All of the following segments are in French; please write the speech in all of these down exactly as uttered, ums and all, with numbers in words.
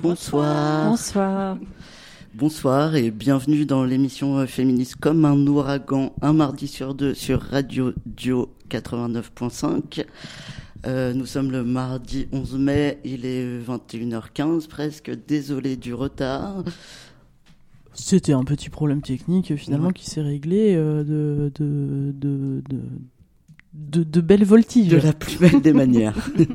Bonsoir. Bonsoir. Bonsoir et bienvenue dans l'émission féministe comme un ouragan, un mardi sur deux sur Radio Dio quatre-vingt-neuf point cinq. Euh, nous sommes le mardi onze mai, il est vingt et une heures quinze presque, désolé du retard. C'était un petit problème technique finalement ouais. qui s'est réglé euh, de, de, de, de, de, de belles voltiges. De la plus belle des manières.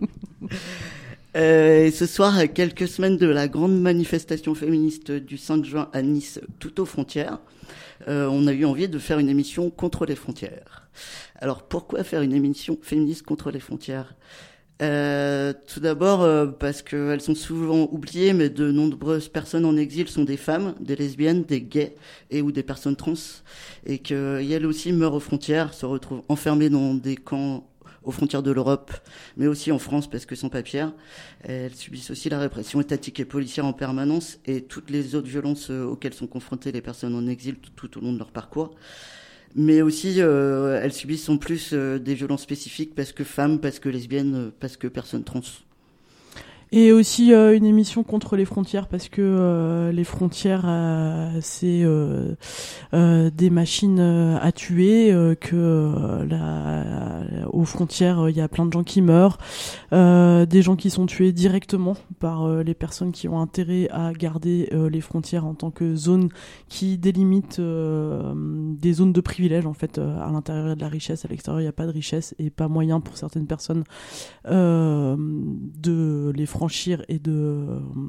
Euh, et ce soir, à quelques semaines de la grande manifestation féministe du cinq juin à Nice, tout aux frontières, euh, on a eu envie de faire une émission contre les frontières. Alors, pourquoi faire une émission féministe contre les frontières ? euh, Tout d'abord, euh, parce qu'elles sont souvent oubliées, mais de nombreuses personnes en exil sont des femmes, des lesbiennes, des gays et ou des personnes trans, et qu'elles aussi meurent aux frontières, se retrouvent enfermées dans des camps aux frontières de l'Europe, mais aussi en France parce que sans papiers. Elles subissent aussi la répression étatique et policière en permanence et toutes les autres violences auxquelles sont confrontées les personnes en exil tout, tout au long de leur parcours. Mais aussi, euh, elles subissent en plus euh, des violences spécifiques parce que femmes, parce que lesbiennes, parce que personnes trans. Et aussi euh, une émission contre les frontières parce que euh, les frontières euh, c'est euh, euh, des machines euh, à tuer, euh, que euh, la, aux frontières il y a plein de gens qui meurent, euh, des gens qui sont tués directement par euh, les personnes qui ont intérêt à garder euh, les frontières en tant que zone qui délimite euh, des zones de privilège en fait. Euh, à l'intérieur il y a de la richesse, à l'extérieur il n'y a pas de richesse et pas moyen pour certaines personnes euh, de les franchir et de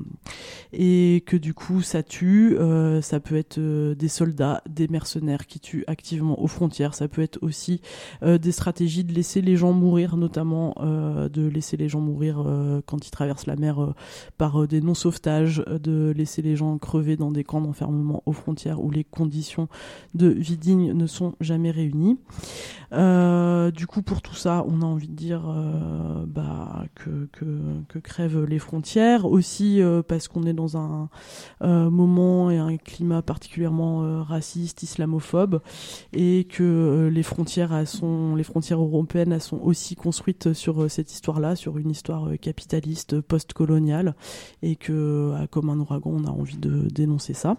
et que du coup ça tue, euh, ça peut être euh, des soldats, des mercenaires qui tuent activement aux frontières, ça peut être aussi euh, des stratégies de laisser les gens mourir, notamment euh, de laisser les gens mourir euh, quand ils traversent la mer euh, par euh, des non-sauvetages, de laisser les gens crever dans des camps d'enfermement aux frontières où les conditions de vie digne ne sont jamais réunies. Euh, du coup pour tout ça on a envie de dire euh, bah, que, que, que crèvent les frontières, aussi euh, parce qu'on est dans un euh, moment et un climat particulièrement euh, raciste, islamophobe, et que euh, les frontières elles sont, les frontières européennes elles sont aussi construites sur euh, cette histoire-là, sur une histoire euh, capitaliste post-coloniale, et que euh, comme un ouragan on a envie de dénoncer ça.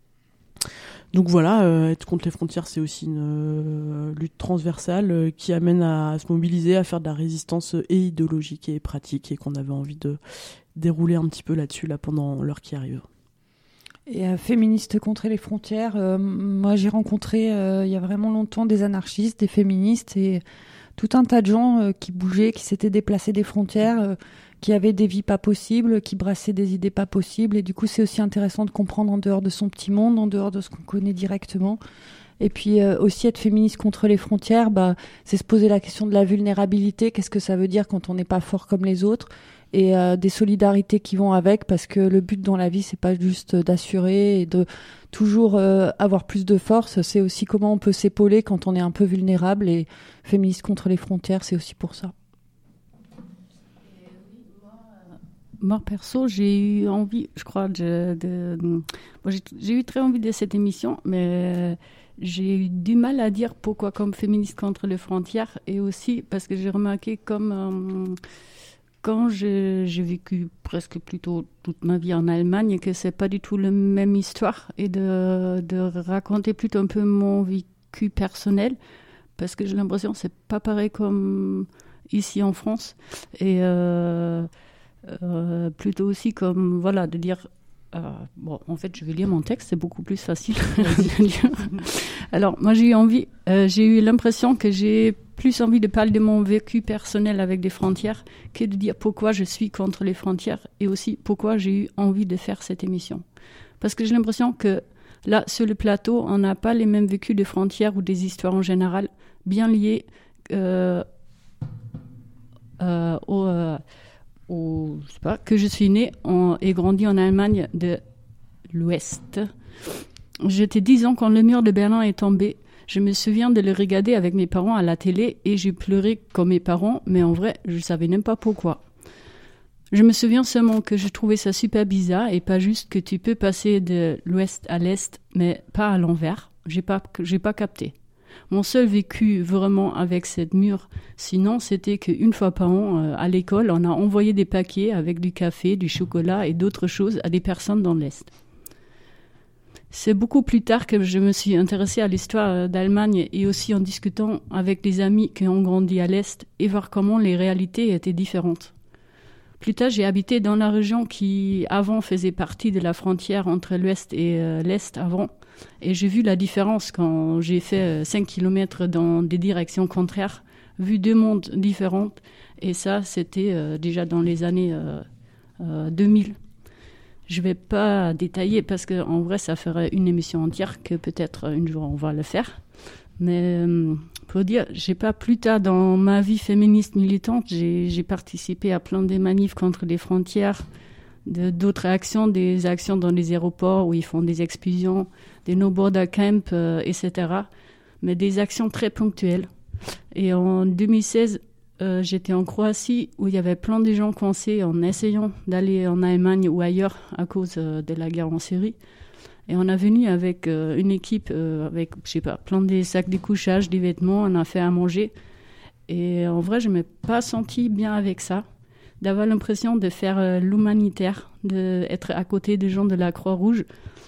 Donc voilà, euh, être contre les frontières, c'est aussi une euh, lutte transversale euh, qui amène à, à se mobiliser, à faire de la résistance euh, et idéologique et pratique, et qu'on avait envie de dérouler un petit peu là-dessus là pendant l'heure qui arrive. Et euh, féministe contre les frontières, euh, moi j'ai rencontré euh, il y a vraiment longtemps des anarchistes, des féministes et tout un tas de gens euh, qui bougeaient, qui s'étaient déplacés des frontières, euh, qui avaient des vies pas possibles, qui brassaient des idées pas possibles. Et du coup, c'est aussi intéressant de comprendre en dehors de son petit monde, en dehors de ce qu'on connaît directement. Et puis euh, aussi être féministe contre les frontières, bah, c'est se poser la question de la vulnérabilité. Qu'est-ce que ça veut dire quand on n'est pas fort comme les autres ? Et euh, des solidarités qui vont avec, parce que le but dans la vie, c'est pas juste d'assurer et de toujours euh, avoir plus de force, c'est aussi comment on peut s'épauler quand on est un peu vulnérable. Et féministe contre les frontières, c'est aussi pour ça. Moi, perso, j'ai eu envie, je crois, de... de bon, j'ai, j'ai eu très envie de cette émission, mais j'ai eu du mal à dire pourquoi comme féministe contre les frontières, et aussi parce que j'ai remarqué comme... Euh, quand j'ai, j'ai vécu presque plutôt toute ma vie en Allemagne, que c'est pas du tout la même histoire, et de, de raconter plutôt un peu mon vécu personnel, parce que j'ai l'impression que c'est pas pareil comme ici en France, et... Euh, Euh, plutôt aussi comme voilà de dire euh, bon en fait je vais lire mon texte, c'est beaucoup plus facile. Alors moi j'ai eu envie euh, j'ai eu l'impression que j'ai plus envie de parler de mon vécu personnel avec des frontières que de dire pourquoi je suis contre les frontières, et aussi pourquoi j'ai eu envie de faire cette émission, parce que j'ai l'impression que là sur le plateau on n'a pas les mêmes vécus de frontières ou des histoires en général bien liées euh, euh, au euh, Ou, je sais pas, que je suis née en, et grandie en Allemagne de l'Ouest. J'étais dix ans quand le mur de Berlin est tombé. Je me souviens de le regarder avec mes parents à la télé et j'ai pleuré comme mes parents, mais en vrai, je savais même pas pourquoi. Je me souviens seulement que je trouvais ça super bizarre, et pas juste que tu peux passer de l'Ouest à l'Est, mais pas à l'envers. J'ai pas, j'ai pas capté. Mon seul vécu vraiment avec cette mur, sinon, c'était qu'une fois par an, euh, à l'école, on a envoyé des paquets avec du café, du chocolat et d'autres choses à des personnes dans l'Est. C'est beaucoup plus tard que je me suis intéressée à l'histoire d'Allemagne et aussi en discutant avec des amis qui ont grandi à l'Est et voir comment les réalités étaient différentes. Plus tard, j'ai habité dans la région qui, avant, faisait partie de la frontière entre l'Ouest et euh, l'Est avant. Et j'ai vu la différence quand j'ai fait cinq kilomètres dans des directions contraires, vu deux mondes différents. Et ça, c'était euh, déjà dans les années euh, euh, deux mille. Je ne vais pas détailler parce qu'en vrai, ça ferait une émission entière que peut-être un jour on va le faire. Mais euh, pour dire, j'ai pas plus tard dans ma vie féministe militante, j'ai, j'ai participé à plein de manifs contre les frontières, de, d'autres actions, des actions dans les aéroports où ils font des expulsions, des no-border camps, euh, et cetera. Mais des actions très ponctuelles. Et en deux mille seize, Euh, j'étais en Croatie où il y avait plein de gens coincés en essayant d'aller en Allemagne ou ailleurs à cause euh, de la guerre en Syrie. Et on a venu avec euh, une équipe euh, avec, je sais pas, plein de sacs de couchage, des vêtements, on a fait à manger. Et en vrai, je ne m'ai pas senti bien avec ça, d'avoir l'impression de faire euh, l'humanitaire, d'être à côté des gens de la Croix-Rouge.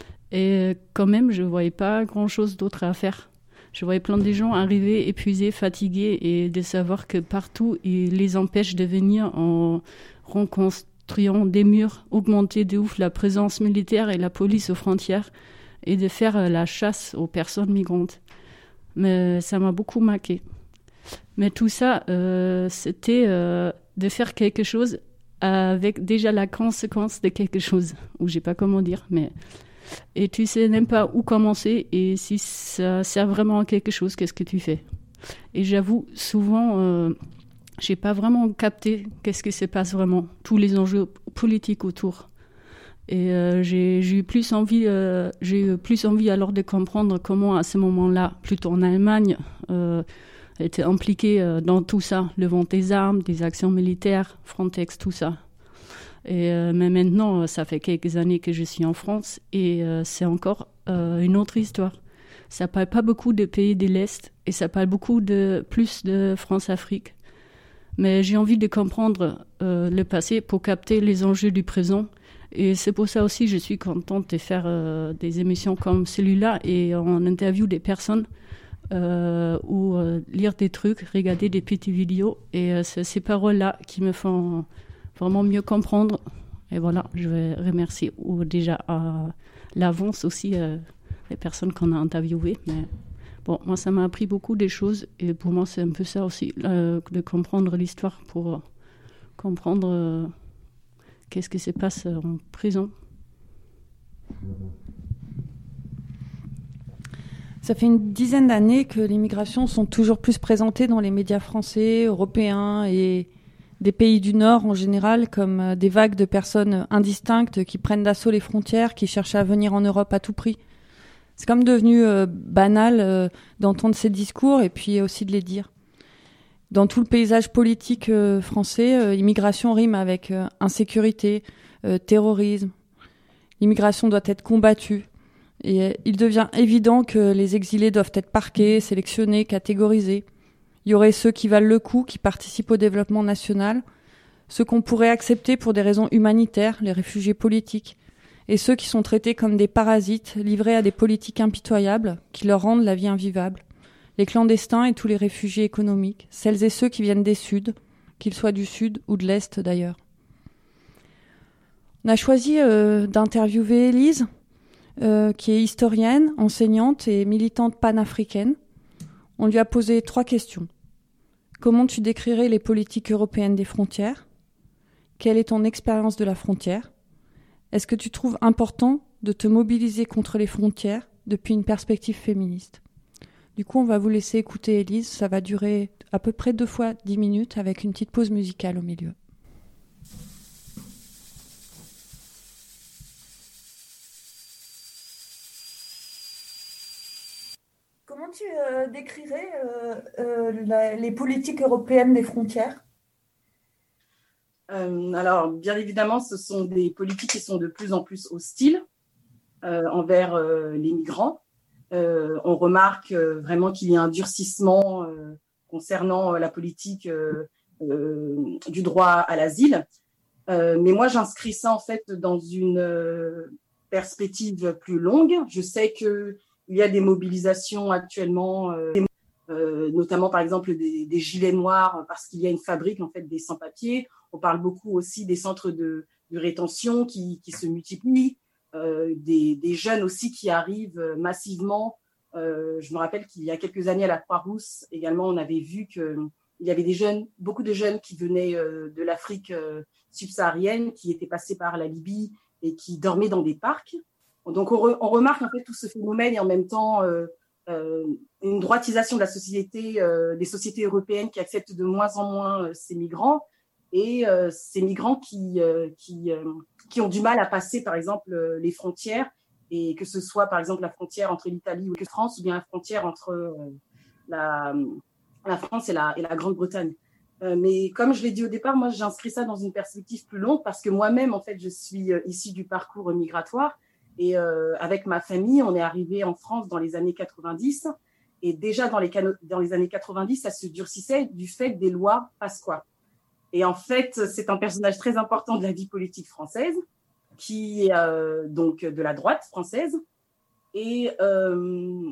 Et quand même, je ne voyais pas grand-chose d'autre à faire. Je voyais plein de gens arriver épuisés, fatigués, et de savoir que partout, ils les empêchent de venir en reconstruisant des murs, augmenter de ouf la présence militaire et la police aux frontières, et de faire la chasse aux personnes migrantes. Mais ça m'a beaucoup marqué. Mais tout ça, euh, c'était euh, de faire quelque chose avec déjà la conséquence de quelque chose, ou je sais pas comment dire, mais... Et tu sais même pas où commencer et si ça sert vraiment à quelque chose, qu'est-ce que tu fais. Et j'avoue, souvent, euh, j'ai pas vraiment capté qu'est-ce qui se passe vraiment, tous les enjeux politiques autour. Et euh, j'ai, j'ai eu plus envie, euh, j'ai eu plus envie alors de comprendre comment à ce moment-là, plutôt en Allemagne, euh, était impliquée euh, dans tout ça, le vente des armes, des actions militaires, Frontex, tout ça. Et euh, mais maintenant, ça fait quelques années que je suis en France et euh, c'est encore euh, une autre histoire. Ça parle pas beaucoup de pays de l'Est et ça parle beaucoup de plus de France-Afrique. Mais j'ai envie de comprendre euh, le passé pour capter les enjeux du présent. Et c'est pour ça aussi que je suis contente de faire euh, des émissions comme celui-là et en interview des personnes euh, ou euh, lire des trucs, regarder des petites vidéos. Et euh, c'est ces paroles-là qui me font vraiment mieux comprendre. Et voilà, je vais remercier ou déjà à l'avance aussi euh, les personnes qu'on a interviewées. Mais bon, moi, ça m'a appris beaucoup des choses. Et pour moi, c'est un peu ça aussi, euh, de comprendre l'histoire pour euh, comprendre euh, qu'est-ce qui se passe en prison. Ça fait une dizaine d'années que les migrations sont toujours plus présentées dans les médias français, européens et des pays du Nord en général, comme des vagues de personnes indistinctes qui prennent d'assaut les frontières, qui cherchent à venir en Europe à tout prix. C'est comme devenu euh, banal euh, d'entendre ces discours et puis aussi de les dire. Dans tout le paysage politique euh, français, euh, immigration rime avec euh, insécurité, euh, terrorisme. L'immigration doit être combattue. Et euh, il devient évident que les exilés doivent être parqués, sélectionnés, catégorisés. Il y aurait ceux qui valent le coup, qui participent au développement national, ceux qu'on pourrait accepter pour des raisons humanitaires, les réfugiés politiques, et ceux qui sont traités comme des parasites, livrés à des politiques impitoyables, qui leur rendent la vie invivable. Les clandestins et tous les réfugiés économiques, celles et ceux qui viennent des Suds, qu'ils soient du Sud ou de l'Est d'ailleurs. On a choisi euh, d'interviewer Élise, euh, qui est historienne, enseignante et militante panafricaine. On lui a posé trois questions. Comment tu décrirais les politiques européennes des frontières ? Quelle est ton expérience de la frontière ? Est-ce que tu trouves important de te mobiliser contre les frontières depuis une perspective féministe ? Du coup, on va vous laisser écouter Élise. Ça va durer à peu près deux fois dix minutes avec une petite pause musicale au milieu. Comment tu euh, décrirais euh, euh, la, les politiques européennes des frontières ? euh, Alors, bien évidemment, ce sont des politiques qui sont de plus en plus hostiles euh, envers euh, les migrants. Euh, on remarque euh, vraiment qu'il y a un durcissement euh, concernant euh, la politique euh, euh, du droit à l'asile. Euh, mais moi, j'inscris ça en fait dans une euh, perspective plus longue. Je sais qu'il y a des mobilisations actuellement, euh, euh, notamment par exemple des, des gilets noirs, parce qu'il y a une fabrique en fait des sans-papiers. On parle beaucoup aussi des centres de, de rétention qui, qui se multiplient, euh, des, des jeunes aussi qui arrivent massivement. Euh, je me rappelle qu'il y a quelques années à la Croix-Rousse également, on avait vu que il y avait des jeunes, beaucoup de jeunes qui venaient euh, de l'Afrique euh, subsaharienne, qui étaient passés par la Libye et qui dormaient dans des parcs. Donc on, re, on remarque en fait tout ce phénomène et en même temps euh, euh, une droitisation de la société, euh, des sociétés européennes qui acceptent de moins en moins euh, ces migrants et euh, ces migrants qui, euh, qui, euh, qui ont du mal à passer par exemple euh, les frontières, et que ce soit par exemple la frontière entre l'Italie ou la France ou bien la frontière entre euh, la la France et la, et la Grande-Bretagne. Euh, mais comme je l'ai dit au départ, moi, j'inscris ça dans une perspective plus longue parce que moi-même, en fait, je suis euh, issue du parcours migratoire et euh, avec ma famille, on est arrivé en France dans les années quatre-vingt-dix et déjà dans les, cano- dans les années quatre-vingt-dix, ça se durcissait du fait des lois Pasqua. Et en fait, c'est un personnage très important de la vie politique française, qui est euh, donc de la droite française. Et euh,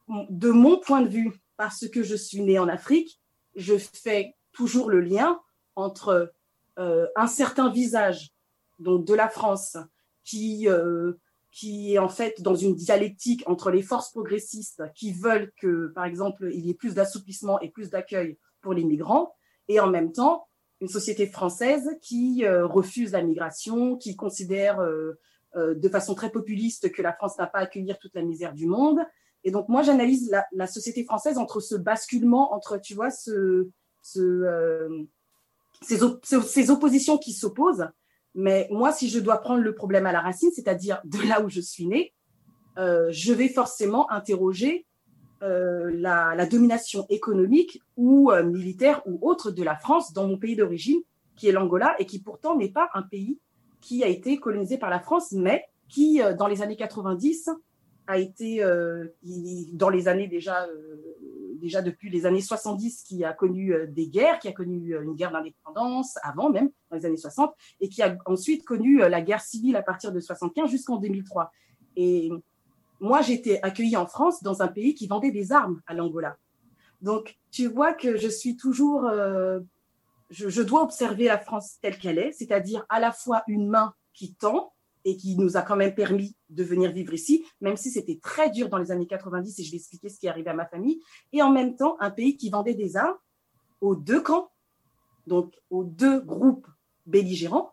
de mon point de vue, parce que je suis née en Afrique, je fais toujours le lien entre euh, un certain visage donc de la France qui, euh, qui est en fait dans une dialectique entre les forces progressistes qui veulent que, par exemple, il y ait plus d'assouplissement et plus d'accueil pour les migrants, et en même temps, une société française qui euh, refuse la migration, qui considère euh, euh, de façon très populiste que la France n'a pas à accueillir toute la misère du monde. Et donc, moi, j'analyse la, la société française entre ce basculement, entre, tu vois, ce, ce, euh, ces, op- ces oppositions qui s'opposent. Mais moi, si je dois prendre le problème à la racine, c'est-à-dire de là où je suis née, euh, je vais forcément interroger euh, la, la domination économique ou euh, militaire ou autre de la France dans mon pays d'origine, qui est l'Angola, et qui pourtant n'est pas un pays qui a été colonisé par la France, mais qui, euh, dans les années quatre-vingt-dix, a été, euh, il, dans les années déjà, euh, déjà depuis les années soixante-dix, qui a connu euh, des guerres, qui a connu euh, une guerre d'indépendance avant même, dans les années soixante, et qui a ensuite connu euh, la guerre civile à partir de soixante-quinze jusqu'en deux mille trois. Et moi, j'ai été accueillie en France dans un pays qui vendait des armes à l'Angola. Donc, tu vois que je suis toujours, euh, je, je dois observer la France telle qu'elle est, c'est-à-dire à la fois une main qui tend, et qui nous a quand même permis de venir vivre ici, même si c'était très dur dans les années quatre-vingt-dix, et je vais expliquer ce qui est arrivé à ma famille, et en même temps, un pays qui vendait des armes aux deux camps, donc aux deux groupes belligérants.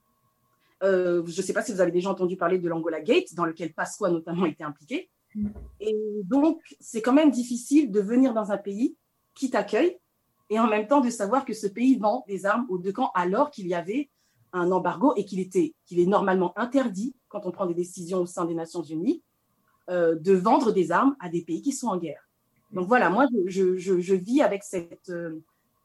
Euh, je ne sais pas si vous avez déjà entendu parler de l'Angola Gate, dans lequel Pasqua notamment était impliqué. Et donc, c'est quand même difficile de venir dans un pays qui t'accueille, et en même temps de savoir que ce pays vend des armes aux deux camps, alors qu'il y avait un embargo et qu'il était, qu'il est normalement interdit, quand on prend des décisions au sein des Nations Unies, euh, de vendre des armes à des pays qui sont en guerre. Donc voilà, moi, je, je, je vis avec cette, euh,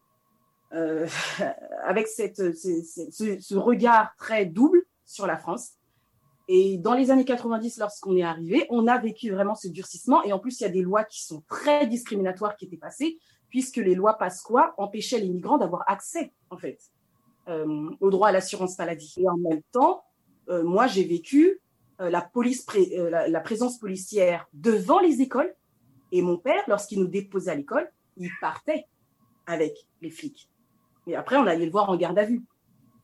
euh, avec cette, ce, ce, ce regard très double sur la France. Et dans les années quatre-vingt-dix, lorsqu'on est arrivé, on a vécu vraiment ce durcissement. Et en plus, il y a des lois qui sont très discriminatoires qui étaient passées, puisque les lois Pasqua empêchaient les migrants d'avoir accès, en fait, Euh, au droit à l'assurance maladie. Et en même temps, euh, moi, j'ai vécu euh, la, police pré- euh, la, la présence policière devant les écoles. Et mon père, lorsqu'il nous déposait à l'école, il partait avec les flics. Et après, on allait le voir en garde à vue.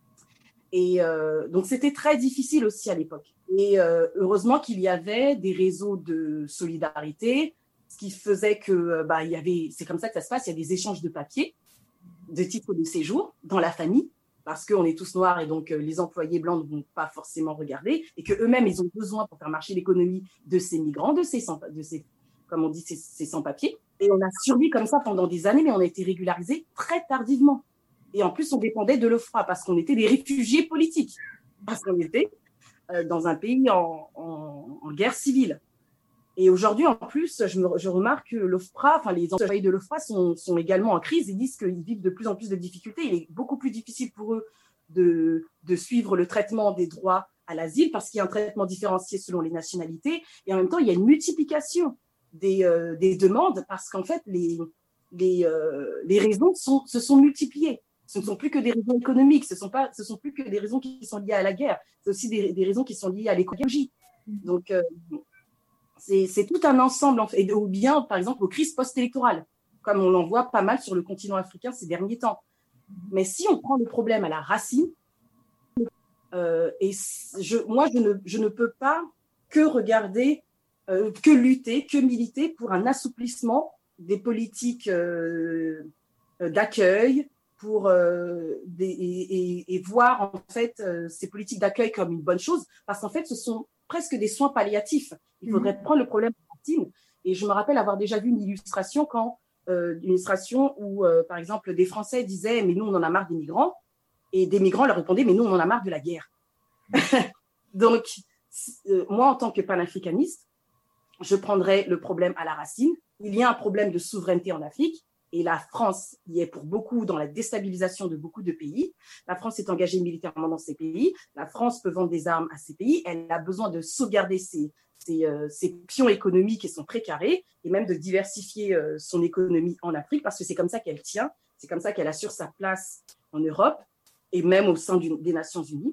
Et euh, donc, c'était très difficile aussi à l'époque. Et euh, heureusement qu'il y avait des réseaux de solidarité, ce qui faisait que, bah, il y avait, c'est comme ça que ça se passe, il y a des échanges de papiers, de titres de séjour dans la famille, parce qu'on est tous noirs et donc euh, les employés blancs ne vont pas forcément regarder, et qu'eux-mêmes, ils ont besoin pour faire marcher l'économie de ces migrants, de ces, sans, de ces comme on dit, ces, ces sans-papiers. Et on a survécu comme ça pendant des années, mais on a été régularisés très tardivement. Et en plus, on dépendait de l'O F R A parce qu'on était des réfugiés politiques, parce qu'on était euh, dans un pays en, en, en guerre civile. Et aujourd'hui, en plus, je, me, je remarque que l'O F R A, enfin, les employés de l'O F R A sont, sont également en crise et disent qu'ils vivent de plus en plus de difficultés. Il est beaucoup plus difficile pour eux de, de suivre le traitement des droits à l'asile parce qu'il y a un traitement différencié selon les nationalités. Et en même temps, il y a une multiplication des, euh, des demandes parce qu'en fait, les, les, euh, les raisons sont, se sont multipliées. Ce ne sont plus que des raisons économiques, ce ne sont, pas, ce sont plus que des raisons qui sont liées à la guerre, c'est aussi des, des raisons qui sont liées à l'écologie. Donc, euh, c'est, c'est tout un ensemble, en fait, ou bien, par exemple, aux crises post-électorales, comme on l'en voit pas mal sur le continent africain ces derniers temps. Mais si on prend le problème à la racine, euh, et je, moi, je ne, je ne peux pas que regarder, euh, que lutter, que militer pour un assouplissement des politiques euh, d'accueil, pour euh, des, et, et, et voir en fait euh, ces politiques d'accueil comme une bonne chose, parce qu'en fait, ce sont presque des soins palliatifs. Il faudrait mmh. prendre le problème en racine. Et je me rappelle avoir déjà vu une illustration quand euh, une illustration où, euh, par exemple, des Français disaient « mais nous, on en a marre des migrants », et des migrants leur répondaient « mais nous, on en a marre de la guerre ». Donc, euh, moi, en tant que panafricaniste, je prendrais le problème à la racine. Il y a un problème de souveraineté en Afrique, et la France y est pour beaucoup dans la déstabilisation de beaucoup de pays. La France est engagée militairement dans ces pays. La France peut vendre des armes à ces pays. Elle a besoin de sauvegarder ses, ses, euh, ses pions économiques et son précaré, et même de diversifier euh, son économie en Afrique, parce que c'est comme ça qu'elle tient, c'est comme ça qu'elle assure sa place en Europe, et même au sein du, des Nations Unies.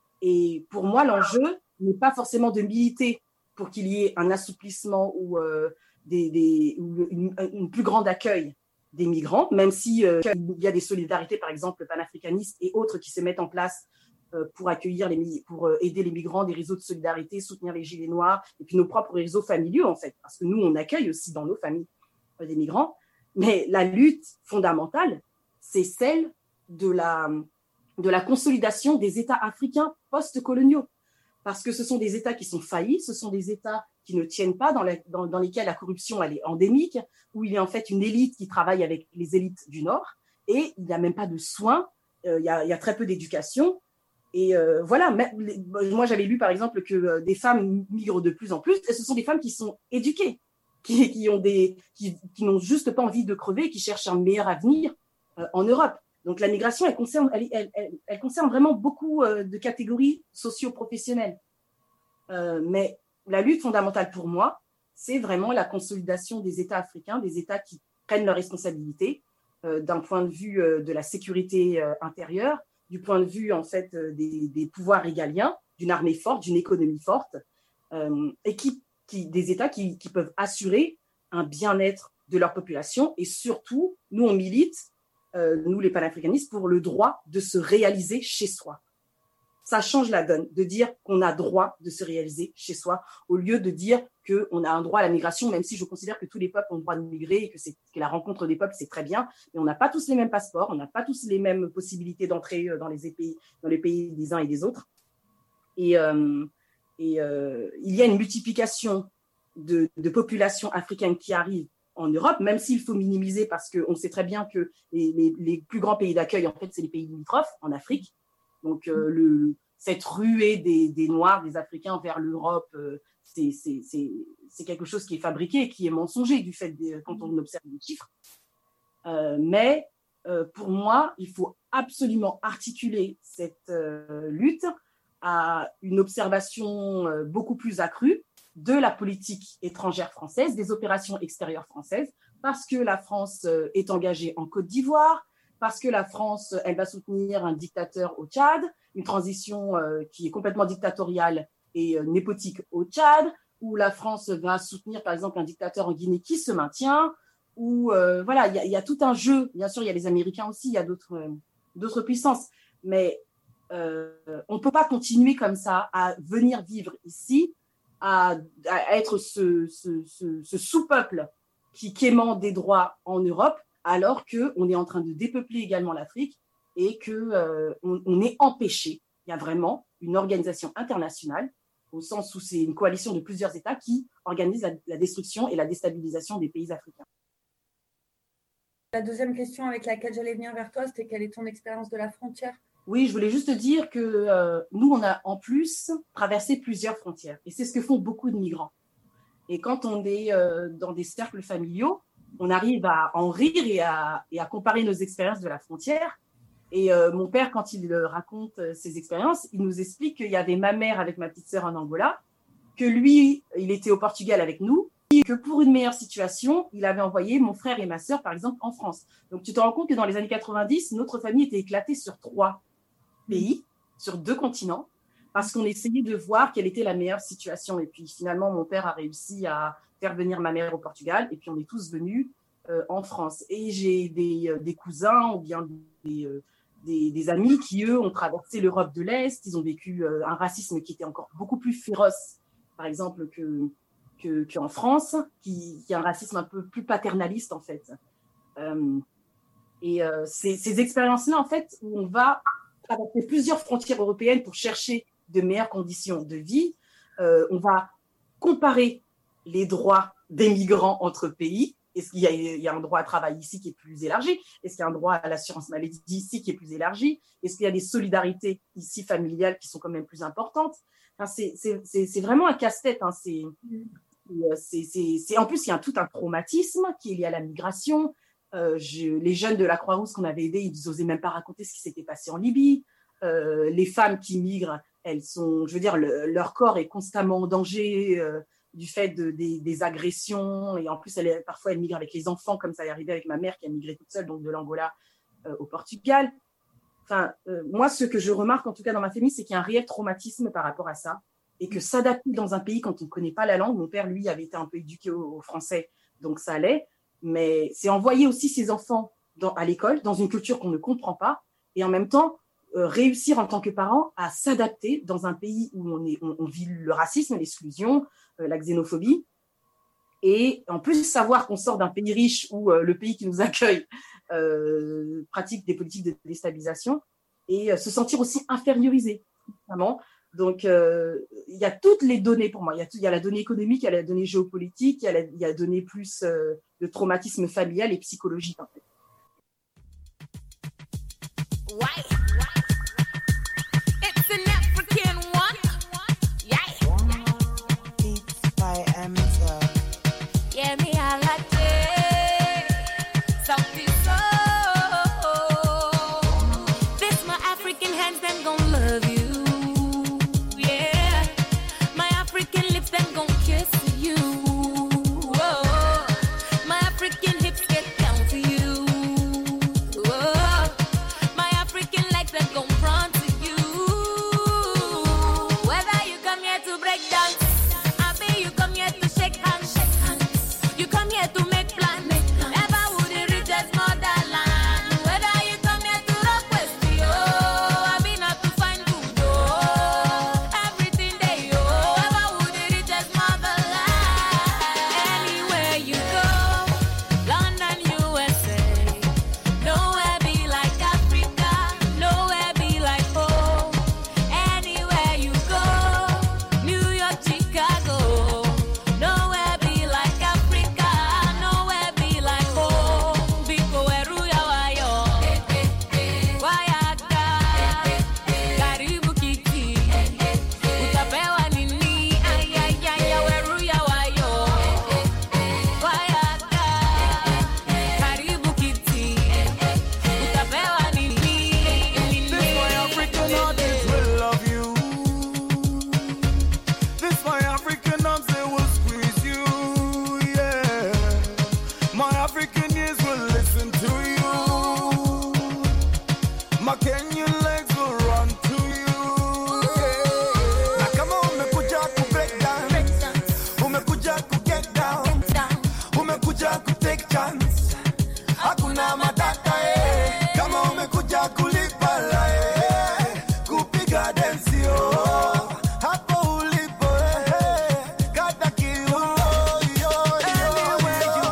Et pour moi, l'enjeu n'est pas forcément de militer pour qu'il y ait un assouplissement ou, euh, des, des, ou une, une plus grande accueil des migrants, même si euh, il y a des solidarités, par exemple, panafricanistes et autres qui se mettent en place euh, pour accueillir les, pour euh, aider les migrants, des réseaux de solidarité, soutenir les gilets noirs, et puis nos propres réseaux familiaux, en fait, parce que nous, on accueille aussi dans nos familles euh, des migrants. Mais la lutte fondamentale, c'est celle de la, de la consolidation des États africains post-coloniaux, parce que ce sont des États qui sont faillis, ce sont des États qui ne tiennent pas, dans, la, dans, dans lesquels la corruption elle est endémique, où il y a en fait une élite qui travaille avec les élites du Nord, et il n'y a même pas de soins, euh, il, y a, il y a très peu d'éducation. Et euh, voilà, même, les, moi j'avais lu par exemple que euh, des femmes migrent de plus en plus, et ce sont des femmes qui sont éduquées, qui, qui, ont des, qui, qui n'ont juste pas envie de crever, qui cherchent un meilleur avenir euh, en Europe. Donc la migration, elle concerne, elle, elle, elle, elle concerne vraiment beaucoup euh, de catégories socio-professionnelles. Euh, mais la lutte fondamentale pour moi, c'est vraiment la consolidation des États africains, des États qui prennent leurs responsabilités euh, d'un point de vue euh, de la sécurité euh, intérieure, du point de vue en fait euh, des, des pouvoirs régaliens, d'une armée forte, d'une économie forte, euh, et qui, qui, des États qui, qui peuvent assurer un bien-être de leur population. Et surtout, nous, on milite, euh, nous les panafricanistes, pour le droit de se réaliser chez soi. Ça change la donne de dire qu'on a droit de se réaliser chez soi, au lieu de dire qu'on a un droit à la migration, même si je considère que tous les peuples ont le droit de migrer et que, c'est, que la rencontre des peuples, c'est très bien, mais on n'a pas tous les mêmes passeports, on n'a pas tous les mêmes possibilités d'entrer dans les pays, dans les pays des uns et des autres. Et, euh, et euh, il y a une multiplication de, de populations africaines qui arrivent en Europe, même s'il faut minimiser parce qu'on sait très bien que les, les, les plus grands pays d'accueil, en fait, c'est les pays limitrophes en Afrique. Donc, euh, le, cette ruée des, des Noirs, des Africains vers l'Europe, euh, c'est, c'est, c'est, c'est quelque chose qui est fabriqué, qui est mensonger du fait de, quand on observe les chiffres. Euh, mais euh, pour moi, il faut absolument articuler cette euh, lutte à une observation euh, beaucoup plus accrue de la politique étrangère française, des opérations extérieures françaises, parce que la France euh, est engagée en Côte d'Ivoire, parce que la France, elle va soutenir un dictateur au Tchad, une transition euh, qui est complètement dictatoriale et euh, népotique au Tchad, où la France va soutenir, par exemple, un dictateur en Guinée qui se maintient, où, euh, voilà, il y, y a tout un jeu. Bien sûr, il y a les Américains aussi, il y a d'autres, euh, d'autres puissances, mais euh, on ne peut pas continuer comme ça à venir vivre ici, à, à être ce, ce, ce, ce sous-peuple qui quémande des droits en Europe, alors qu'on est en train de dépeupler également l'Afrique et qu'on euh, on est empêché. Il y a vraiment une organisation internationale, au sens où c'est une coalition de plusieurs États qui organise la, la destruction et la déstabilisation des pays africains. La deuxième question avec laquelle j'allais venir vers toi, c'était quelle est ton expérience de la frontière ? Oui, je voulais juste dire que euh, nous, on a en plus traversé plusieurs frontières. Et c'est ce que font beaucoup de migrants. Et quand on est euh, dans des cercles familiaux, on arrive à en rire et à, et à comparer nos expériences de la frontière. Et euh, mon père, quand il raconte ses expériences, il nous explique qu'il y avait ma mère avec ma petite sœur en Angola, que lui, il était au Portugal avec nous, que pour une meilleure situation, il avait envoyé mon frère et ma sœur, par exemple, en France. Donc, tu te rends compte que dans les années quatre-vingt-dix, notre famille était éclatée sur trois pays, sur deux continents, parce qu'on essayait de voir quelle était la meilleure situation. Et puis, finalement, mon père a réussi à faire venir ma mère au Portugal, et puis on est tous venus euh, en France. Et j'ai des, euh, des cousins ou bien des, euh, des, des amis qui, eux, ont traversé l'Europe de l'Est. Ils ont vécu euh, un racisme qui était encore beaucoup plus féroce, par exemple, que... Que, qu'en France, qui, qui a un racisme un peu plus paternaliste, en fait. Euh, et euh, c'est ces expériences-là, en fait, où on va traverser plusieurs frontières européennes pour chercher de meilleures conditions de vie. Euh, on va comparer les droits des migrants entre pays. Est-ce qu'il y a, il y a un droit à travail ici qui est plus élargi? Est-ce qu'il y a un droit à l'assurance maladie ici qui est plus élargi? Est-ce qu'il y a des solidarités ici familiales qui sont quand même plus importantes? Enfin, c'est, c'est, c'est, c'est vraiment un casse-tête. Hein. C'est... C'est, c'est, c'est, en plus, il y a tout un traumatisme qui est lié à la migration. Euh, je, les jeunes de la Croix-Rouge qu'on avait aidés, ils n'osaient même pas raconter ce qui s'était passé en Libye. Euh, les femmes qui migrent, elles sont, je veux dire, le, leur corps est constamment en danger euh, du fait de, des, des agressions. Et en plus, elle, parfois, elles migrent avec les enfants, comme ça est arrivé avec ma mère qui a migré toute seule, donc de l'Angola euh, au Portugal. Enfin, euh, moi, ce que je remarque, en tout cas dans ma famille, c'est qu'il y a un réel traumatisme par rapport à ça. Et que s'adapter dans un pays quand on ne connaît pas la langue, mon père, lui, avait été un peu éduqué au, au français, donc ça allait, mais c'est envoyer aussi ses enfants dans, à l'école, dans une culture qu'on ne comprend pas, et en même temps, euh, réussir en tant que parent à s'adapter dans un pays où on, est, on, on vit le racisme, l'exclusion, euh, la xénophobie, et en plus savoir qu'on sort d'un pays riche où euh, le pays qui nous accueille euh, pratique des politiques de déstabilisation, et euh, se sentir aussi infériorisé, vraiment. Donc, il euh, y a toutes les données pour moi. Il y, y a la donnée économique, il y a la donnée géopolitique, il y a la, y a la donnée plus euh, de traumatisme familial et psychologique, en fait. Right. It's an African one. Yeah. Beats by Amazon. Yeah, me I like it. Something so. This my African hands, them gon' love you.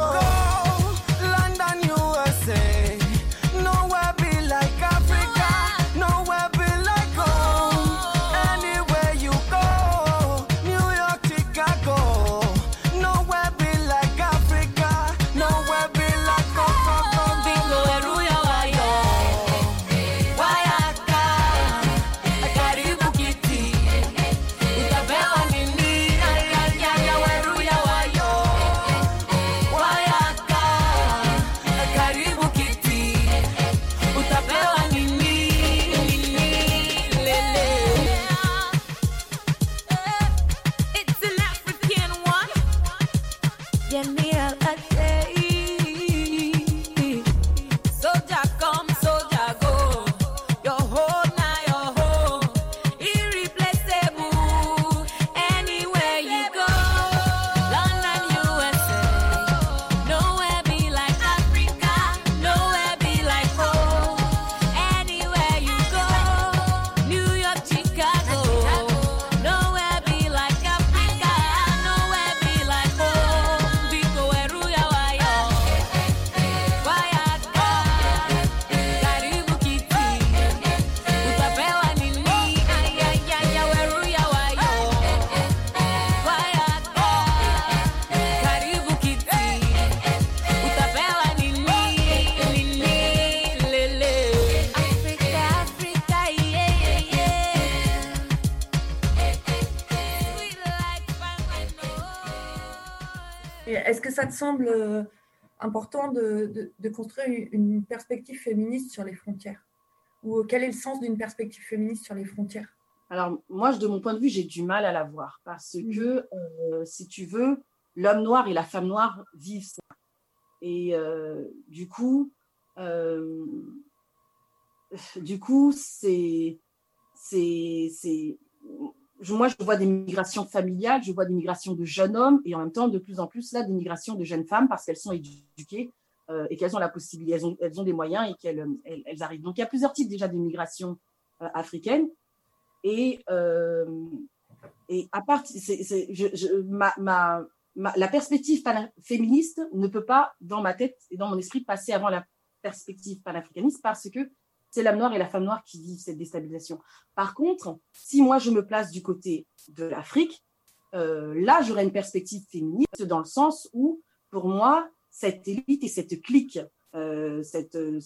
Africa. que ça te semble euh, important de, de, de construire une perspective féministe sur les frontières? Ou euh, quel est le sens d'une perspective féministe sur les frontières? Alors, moi, de mon point de vue, j'ai du mal à la voir parce que, euh, si tu veux, l'homme noir et la femme noire vivent ça. Et euh, du coup, euh, du coup, c'est, c'est, c'est, moi, je vois des migrations familiales, je vois des migrations de jeunes hommes et en même temps, de plus en plus, là, des migrations de jeunes femmes parce qu'elles sont éduquées euh, et qu'elles ont la possibilité, elles ont, elles ont des moyens et qu'elles elles, elles arrivent. Donc, il y a plusieurs types déjà de migrations euh, africaines. Et, euh, et à part, c'est, c'est, je, je, ma, ma, ma, la perspective féministe ne peut pas, dans ma tête et dans mon esprit, passer avant la perspective panafricaniste parce que c'est l'homme noir et la femme noire qui vivent cette déstabilisation. Par contre, si moi je me place du côté de l'Afrique, euh, là j'aurais une perspective féministe dans le sens où, pour moi, cette élite et cette clique, euh, cette, euh,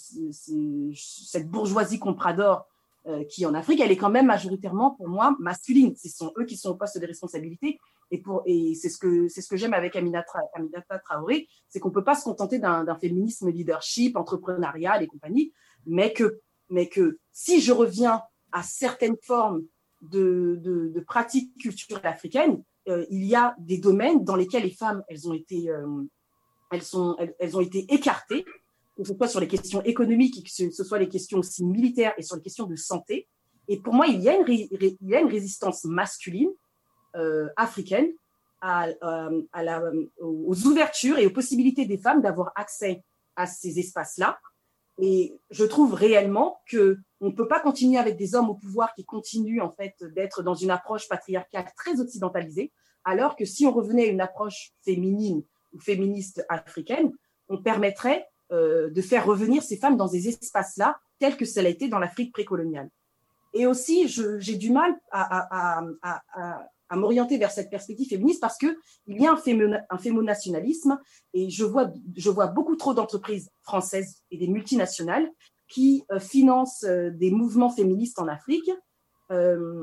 cette bourgeoisie comprador euh, qui est en Afrique, elle est quand même majoritairement, pour moi, masculine. Ce sont eux qui sont au poste de responsabilité. Et, pour, et c'est ce que, c'est ce que j'aime avec Aminata, Aminata Traoré, c'est qu'on ne peut pas se contenter d'un, d'un féminisme leadership, entrepreneurial et compagnie, mais que, mais que si je reviens à certaines formes de, de, de pratiques culturelles africaines, euh, il y a des domaines dans lesquels les femmes, elles ont été, euh, elles sont, elles, elles ont été écartées, que ce soit sur les questions économiques, que ce soit les questions aussi militaires et sur les questions de santé. Et pour moi, il y a une, ré, ré, il y a une résistance masculine Euh, africaine à, euh, à la, aux ouvertures et aux possibilités des femmes d'avoir accès à ces espaces-là. Et je trouve réellement qu'on ne peut pas continuer avec des hommes au pouvoir qui continuent en fait d'être dans une approche patriarcale très occidentalisée, alors que si on revenait à une approche féminine ou féministe africaine, on permettrait euh, de faire revenir ces femmes dans ces espaces-là tels que ça l'a été dans l'Afrique précoloniale. Et aussi, je, j'ai du mal à, à, à, à, à à m'orienter vers cette perspective féministe parce qu'il y a un, fémona, un fémonationalisme et je vois, je vois beaucoup trop d'entreprises françaises et des multinationales qui euh, financent euh, des mouvements féministes en Afrique euh,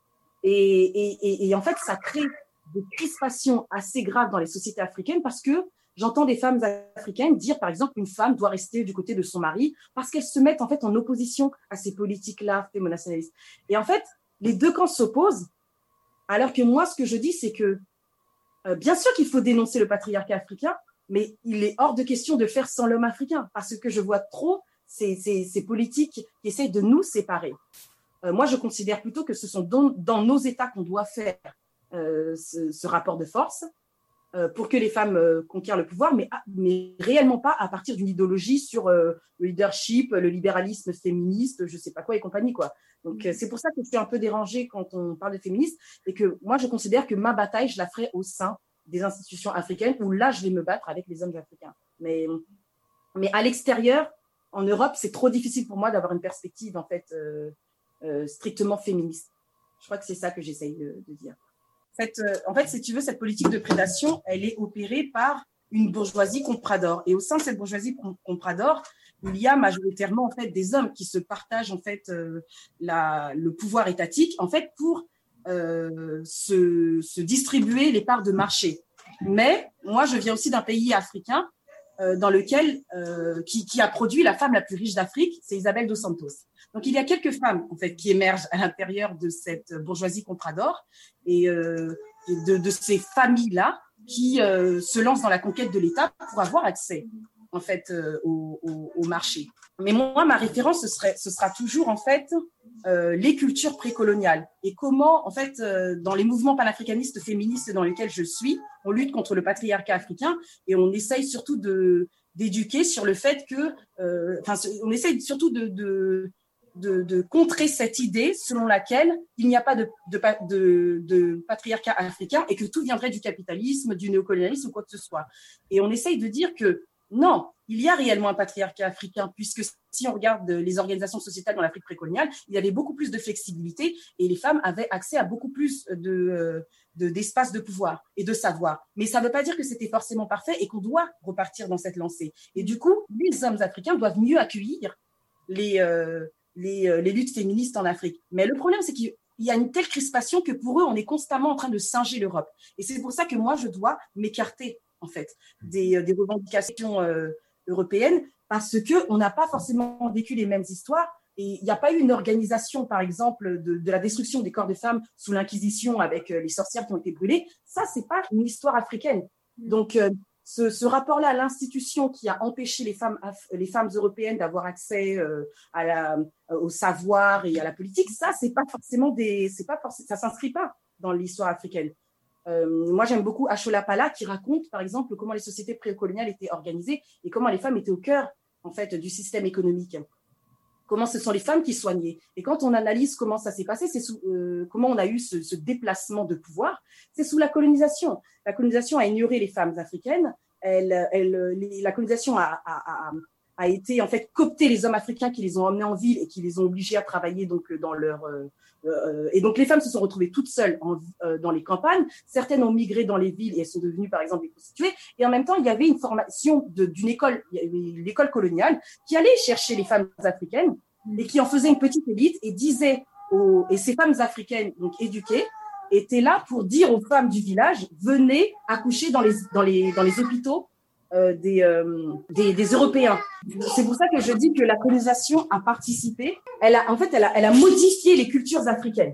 et, et, et, et en fait, ça crée des crispations assez graves dans les sociétés africaines parce que j'entends des femmes africaines dire, par exemple, qu'une femme doit rester du côté de son mari parce qu'elles se mettent en fait en opposition à ces politiques-là fémonationalistes. Et en fait, les deux camps s'opposent. Alors que moi, ce que je dis, c'est que euh, bien sûr qu'il faut dénoncer le patriarcat africain, mais il est hors de question de le faire sans l'homme africain, parce que je vois trop ces, ces, ces politiques qui essayent de nous séparer. Euh, moi, je considère plutôt que ce sont dans, dans nos États qu'on doit faire euh, ce, ce rapport de force euh, pour que les femmes euh, conquièrent le pouvoir, mais, mais réellement pas à partir d'une idéologie sur euh, le leadership, le libéralisme féministe, je sais pas quoi et compagnie, quoi. Donc, c'est pour ça que je suis un peu dérangée quand on parle de féminisme et que moi, je considère que ma bataille, je la ferai au sein des institutions africaines où là, je vais me battre avec les hommes africains. Mais, mais à l'extérieur, en Europe, c'est trop difficile pour moi d'avoir une perspective, en fait, euh, euh, strictement féministe. Je crois que c'est ça que j'essaye de, de dire. En fait, euh, en fait, si tu veux, cette politique de prédation, elle est opérée par une bourgeoisie comprador. Et au sein de cette bourgeoisie comprador, il y a majoritairement en fait des hommes qui se partagent en fait euh, la, le pouvoir étatique en fait pour euh, se, se distribuer les parts de marché. Mais moi, je viens aussi d'un pays africain euh, dans lequel euh, qui, qui a produit la femme la plus riche d'Afrique, c'est Isabel dos Santos. Donc il y a quelques femmes en fait qui émergent à l'intérieur de cette bourgeoisie comprador et euh, de, de ces familles-là qui euh, se lancent dans la conquête de l'État pour avoir accès en fait euh, au, au, au marché. Mais moi, ma référence, ce, serait, ce sera toujours en fait euh, les cultures précoloniales et comment en fait euh, dans les mouvements panafricanistes féministes dans lesquels je suis, on lutte contre le patriarcat africain et on essaye surtout de d'éduquer sur le fait que, enfin, euh, on essaye surtout de, de De, de contrer cette idée selon laquelle il n'y a pas de, de, de, de patriarcat africain et que tout viendrait du capitalisme, du néocolonialisme ou quoi que ce soit. Et on essaye de dire que non, il y a réellement un patriarcat africain puisque si on regarde les organisations sociétales dans l'Afrique précoloniale, il y avait beaucoup plus de flexibilité et les femmes avaient accès à beaucoup plus de, de, d'espace de pouvoir et de savoir. Mais ça ne veut pas dire que c'était forcément parfait et qu'on doit repartir dans cette lancée. Et du coup, les hommes africains doivent mieux accueillir les... Euh, Les, euh, les luttes féministes en Afrique. Mais le problème, c'est qu'il y a une telle crispation que pour eux, on est constamment en train de singer l'Europe. Et c'est pour ça que moi, je dois m'écarter en fait, des, des revendications euh, européennes, parce qu'on n'a pas forcément vécu les mêmes histoires. Et il n'y a pas eu une organisation, par exemple, de, de la destruction des corps de femmes sous l'Inquisition avec les sorcières qui ont été brûlées. Ça, ce n'est pas une histoire africaine. Donc, euh, ce, ce rapport-là à l'institution qui a empêché les femmes, les femmes européennes d'avoir accès euh, à la, au savoir et à la politique, ça, c'est pas forcément des, c'est pas forcément, ça s'inscrit pas dans l'histoire africaine. Euh, moi, j'aime beaucoup Achola Pala qui raconte, par exemple, comment les sociétés précoloniales étaient organisées et comment les femmes étaient au cœur, en fait, du système économique. Comment ce sont les femmes qui soignaient. Et quand on analyse comment ça s'est passé, c'est sous, euh, comment on a eu ce, ce déplacement de pouvoir, c'est sous la colonisation. La colonisation a ignoré les femmes africaines. Elle, elle, les, la colonisation a, a, a, a été en fait coopté les hommes africains qui les ont emmenés en ville et qui les ont obligés à travailler donc dans leur euh, euh, et donc les femmes se sont retrouvées toutes seules en, euh, dans les campagnes. Certaines ont migré dans les villes et elles sont devenues par exemple des prostituées. Et en même temps, il y avait une formation de, d'une école, l'école coloniale, qui allait chercher les femmes africaines et qui en faisait une petite élite et disait aux, et ces femmes africaines donc éduquées étaient là pour dire aux femmes du village, venez accoucher dans les dans les dans les hôpitaux euh, des, euh, des des Européens. C'est pour ça que je dis que la colonisation a participé. Elle a en fait elle a elle a modifié les cultures africaines.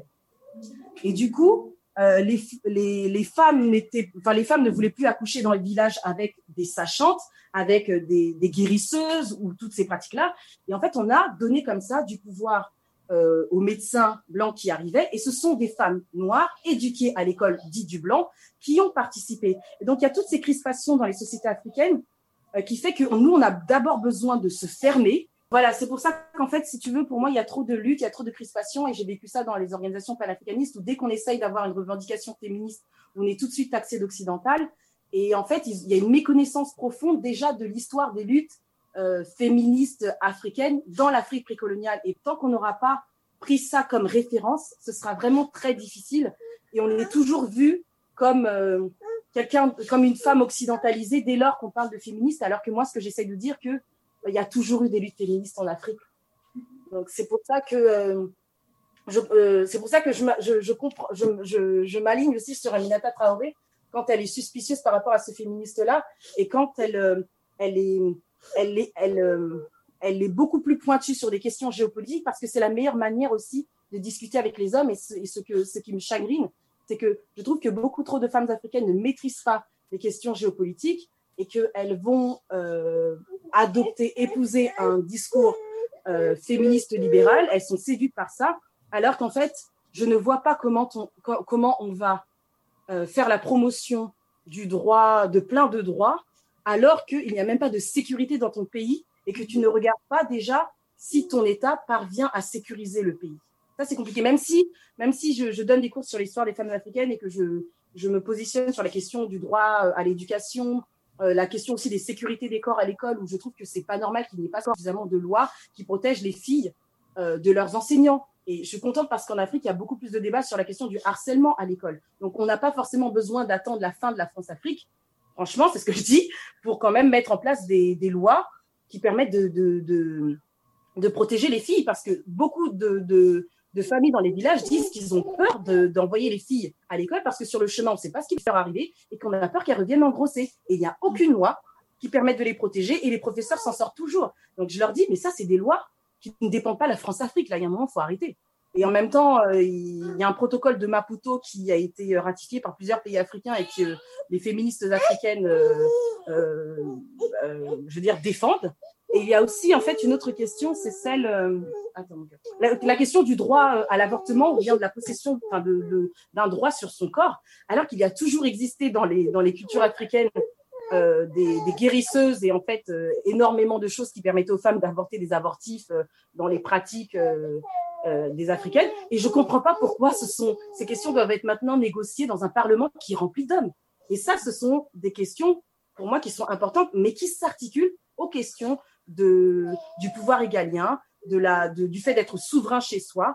Et du coup, euh, les les les femmes n'étaient enfin les femmes ne voulaient plus accoucher dans les villages avec des sachantes, avec des des guérisseuses ou toutes ces pratiques-là. Et en fait, on a donné comme ça du pouvoir Euh, aux médecins blancs qui arrivaient, et ce sont des femmes noires éduquées à l'école dite du blanc qui ont participé. Et donc, il y a toutes ces crispations dans les sociétés africaines euh, qui fait que nous, on a d'abord besoin de se fermer. Voilà, c'est pour ça qu'en fait, si tu veux, pour moi, il y a trop de lutte, il y a trop de crispation, et j'ai vécu ça dans les organisations panafricanistes où dès qu'on essaye d'avoir une revendication féministe, on est tout de suite taxé d'occidental. Et en fait, il y a une méconnaissance profonde déjà de l'histoire des luttes Euh, féministe africaine dans l'Afrique précoloniale. Et tant qu'on n'aura pas pris ça comme référence, ce sera vraiment très difficile. Et on est toujours vu comme euh, quelqu'un, comme une femme occidentalisée dès lors qu'on parle de féministe, alors que moi, ce que j'essaie de dire, que il euh, y a toujours eu des luttes féministes en Afrique. Donc c'est pour ça que euh, je, euh, c'est pour ça que je, je, je comprends, je, je, je m'aligne aussi sur Aminata Traoré quand elle est suspicieuse par rapport à ce féministe-là et quand elle, euh, elle est Elle est, elle, euh, elle est beaucoup plus pointue sur des questions géopolitiques parce que c'est la meilleure manière aussi de discuter avec les hommes. Et ce, et ce, que, ce qui me chagrine, c'est que je trouve que beaucoup trop de femmes africaines ne maîtrisent pas les questions géopolitiques et qu'elles vont euh, adopter, épouser un discours euh, féministe libéral. Elles sont séduites par ça, alors qu'en fait, je ne vois pas comment on, comment on va euh, faire la promotion du droit, de plein de droits, alors qu'il n'y a même pas de sécurité dans ton pays et que tu ne regardes pas déjà si ton État parvient à sécuriser le pays. Ça, c'est compliqué. Même si, même si je, je donne des cours sur l'histoire des femmes africaines et que je, je me positionne sur la question du droit à l'éducation, euh, la question aussi des sécurités des corps à l'école, où je trouve que c'est pas normal qu'il n'y ait pas suffisamment de lois qui protègent les filles euh, de leurs enseignants. Et je suis contente parce qu'en Afrique, il y a beaucoup plus de débats sur la question du harcèlement à l'école. Donc, on n'a pas forcément besoin d'attendre la fin de la France-Afrique. Franchement, c'est ce que je dis, pour quand même mettre en place des, des lois qui permettent de, de, de, de protéger les filles. Parce que beaucoup de, de, de familles dans les villages disent qu'ils ont peur de, d'envoyer les filles à l'école parce que sur le chemin, on ne sait pas ce qui va leur arriver et qu'on a peur qu'elles reviennent engrosser. Et il n'y a aucune loi qui permette de les protéger et les professeurs s'en sortent toujours. Donc, je leur dis, mais ça, c'est des lois qui ne dépendent pas de la France-Afrique. Là, il y a un moment, il faut arrêter. Et en même temps, euh, il y a un protocole de Maputo qui a été ratifié par plusieurs pays africains et que les féministes africaines, euh, euh, euh, je veux dire, défendent. Et il y a aussi, en fait, une autre question, c'est celle... Euh, attends, la, la question du droit à l'avortement ou bien de la possession enfin, de, de, d'un droit sur son corps, alors qu'il y a toujours existé dans les, dans les cultures africaines euh, des, des guérisseuses et en fait euh, énormément de choses qui permettaient aux femmes d'avorter des avortifs euh, dans les pratiques... Euh, Euh, des Africaines, et je ne comprends pas pourquoi ce sont, ces questions doivent être maintenant négociées dans un Parlement qui est rempli d'hommes. Et ça, ce sont des questions, pour moi, qui sont importantes, mais qui s'articulent aux questions de, du pouvoir égalien, de la, de, du fait d'être souverain chez soi,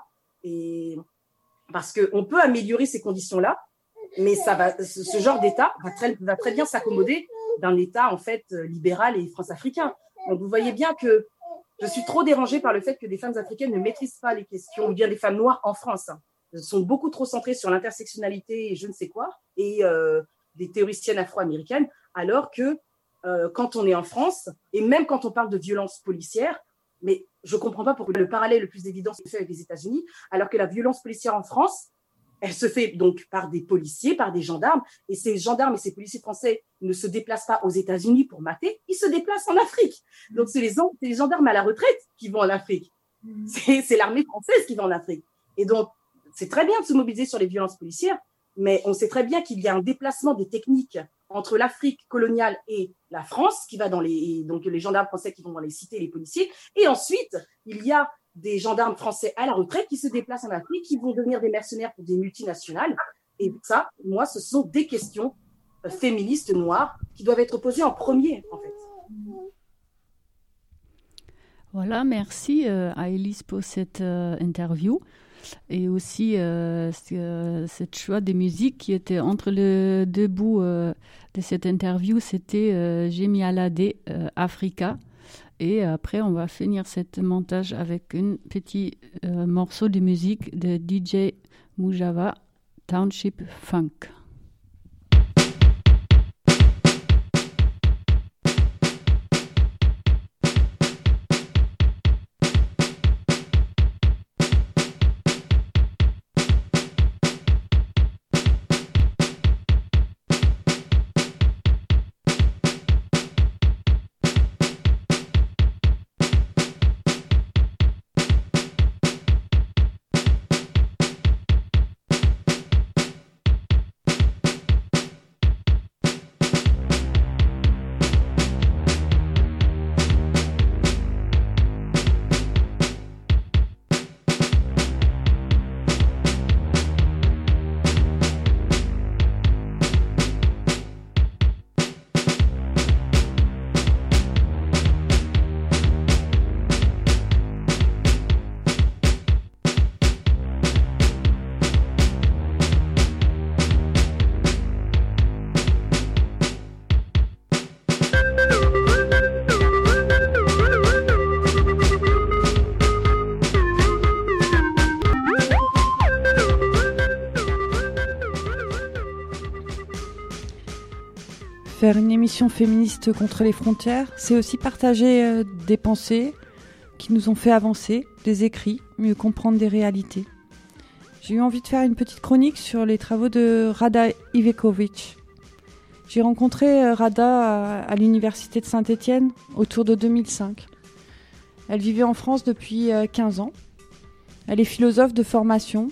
et parce qu'on peut améliorer ces conditions-là, mais ça va, ce, ce genre d'État va très, va très bien s'accommoder d'un État, en fait, libéral et france-africain. Donc, vous voyez bien que je suis trop dérangée par le fait que des femmes africaines ne maîtrisent pas les questions, ou bien les femmes noires en France, hein, sont beaucoup trop centrées sur l'intersectionnalité et je ne sais quoi, et euh, des théoriciennes afro-américaines, alors que euh, quand on est en France, et même quand on parle de violence policière, mais je ne comprends pas pourquoi le parallèle le plus évident se fait avec les États-Unis, alors que la violence policière en France, elle se fait donc par des policiers, par des gendarmes, et ces gendarmes et ces policiers français ne se déplacent pas aux États-Unis pour mater, ils se déplacent en Afrique. Donc c'est les, c'est les gendarmes à la retraite qui vont en Afrique. C'est, c'est l'armée française qui va en Afrique. Et donc, c'est très bien de se mobiliser sur les violences policières, mais on sait très bien qu'il y a un déplacement des techniques entre l'Afrique coloniale et la France, qui va dans les, donc les gendarmes français qui vont dans les cités, les policiers, et ensuite, il y a des gendarmes français à la retraite qui se déplacent en Afrique, qui vont devenir des mercenaires pour des multinationales. Et ça, moi, ce sont des questions féministes noires qui doivent être posées en premier, en fait. Voilà, merci euh, à Élise pour cette euh, interview et aussi euh, ce, cette choix de musique qui était entre les deux bouts euh, de cette interview, c'était euh, Jemi Alade, euh, Africa. Et après, on va finir cette montage avec un petit euh, morceau de musique de D J Mujava, Township Funk. Faire une émission féministe contre les frontières, c'est aussi partager euh, des pensées qui nous ont fait avancer, des écrits, mieux comprendre des réalités. J'ai eu envie de faire une petite chronique sur les travaux de Rada Ivekovic. J'ai rencontré euh, Rada à, à l'université de Saint-Étienne autour de deux mille cinq. Elle vivait en France depuis euh, quinze ans. Elle est philosophe de formation.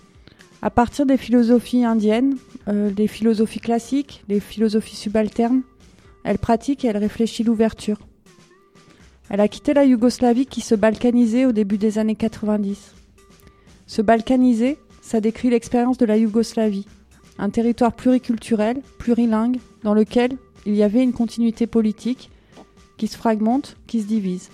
À partir des philosophies indiennes, euh, les philosophies classiques, les philosophies subalternes, elle pratique et elle réfléchit l'ouverture. Elle a quitté la Yougoslavie qui se balkanisait au début des années quatre-vingt-dix. Se balkaniser, ça décrit l'expérience de la Yougoslavie, un territoire pluriculturel, plurilingue, dans lequel il y avait une continuité politique qui se fragmente, qui se divise.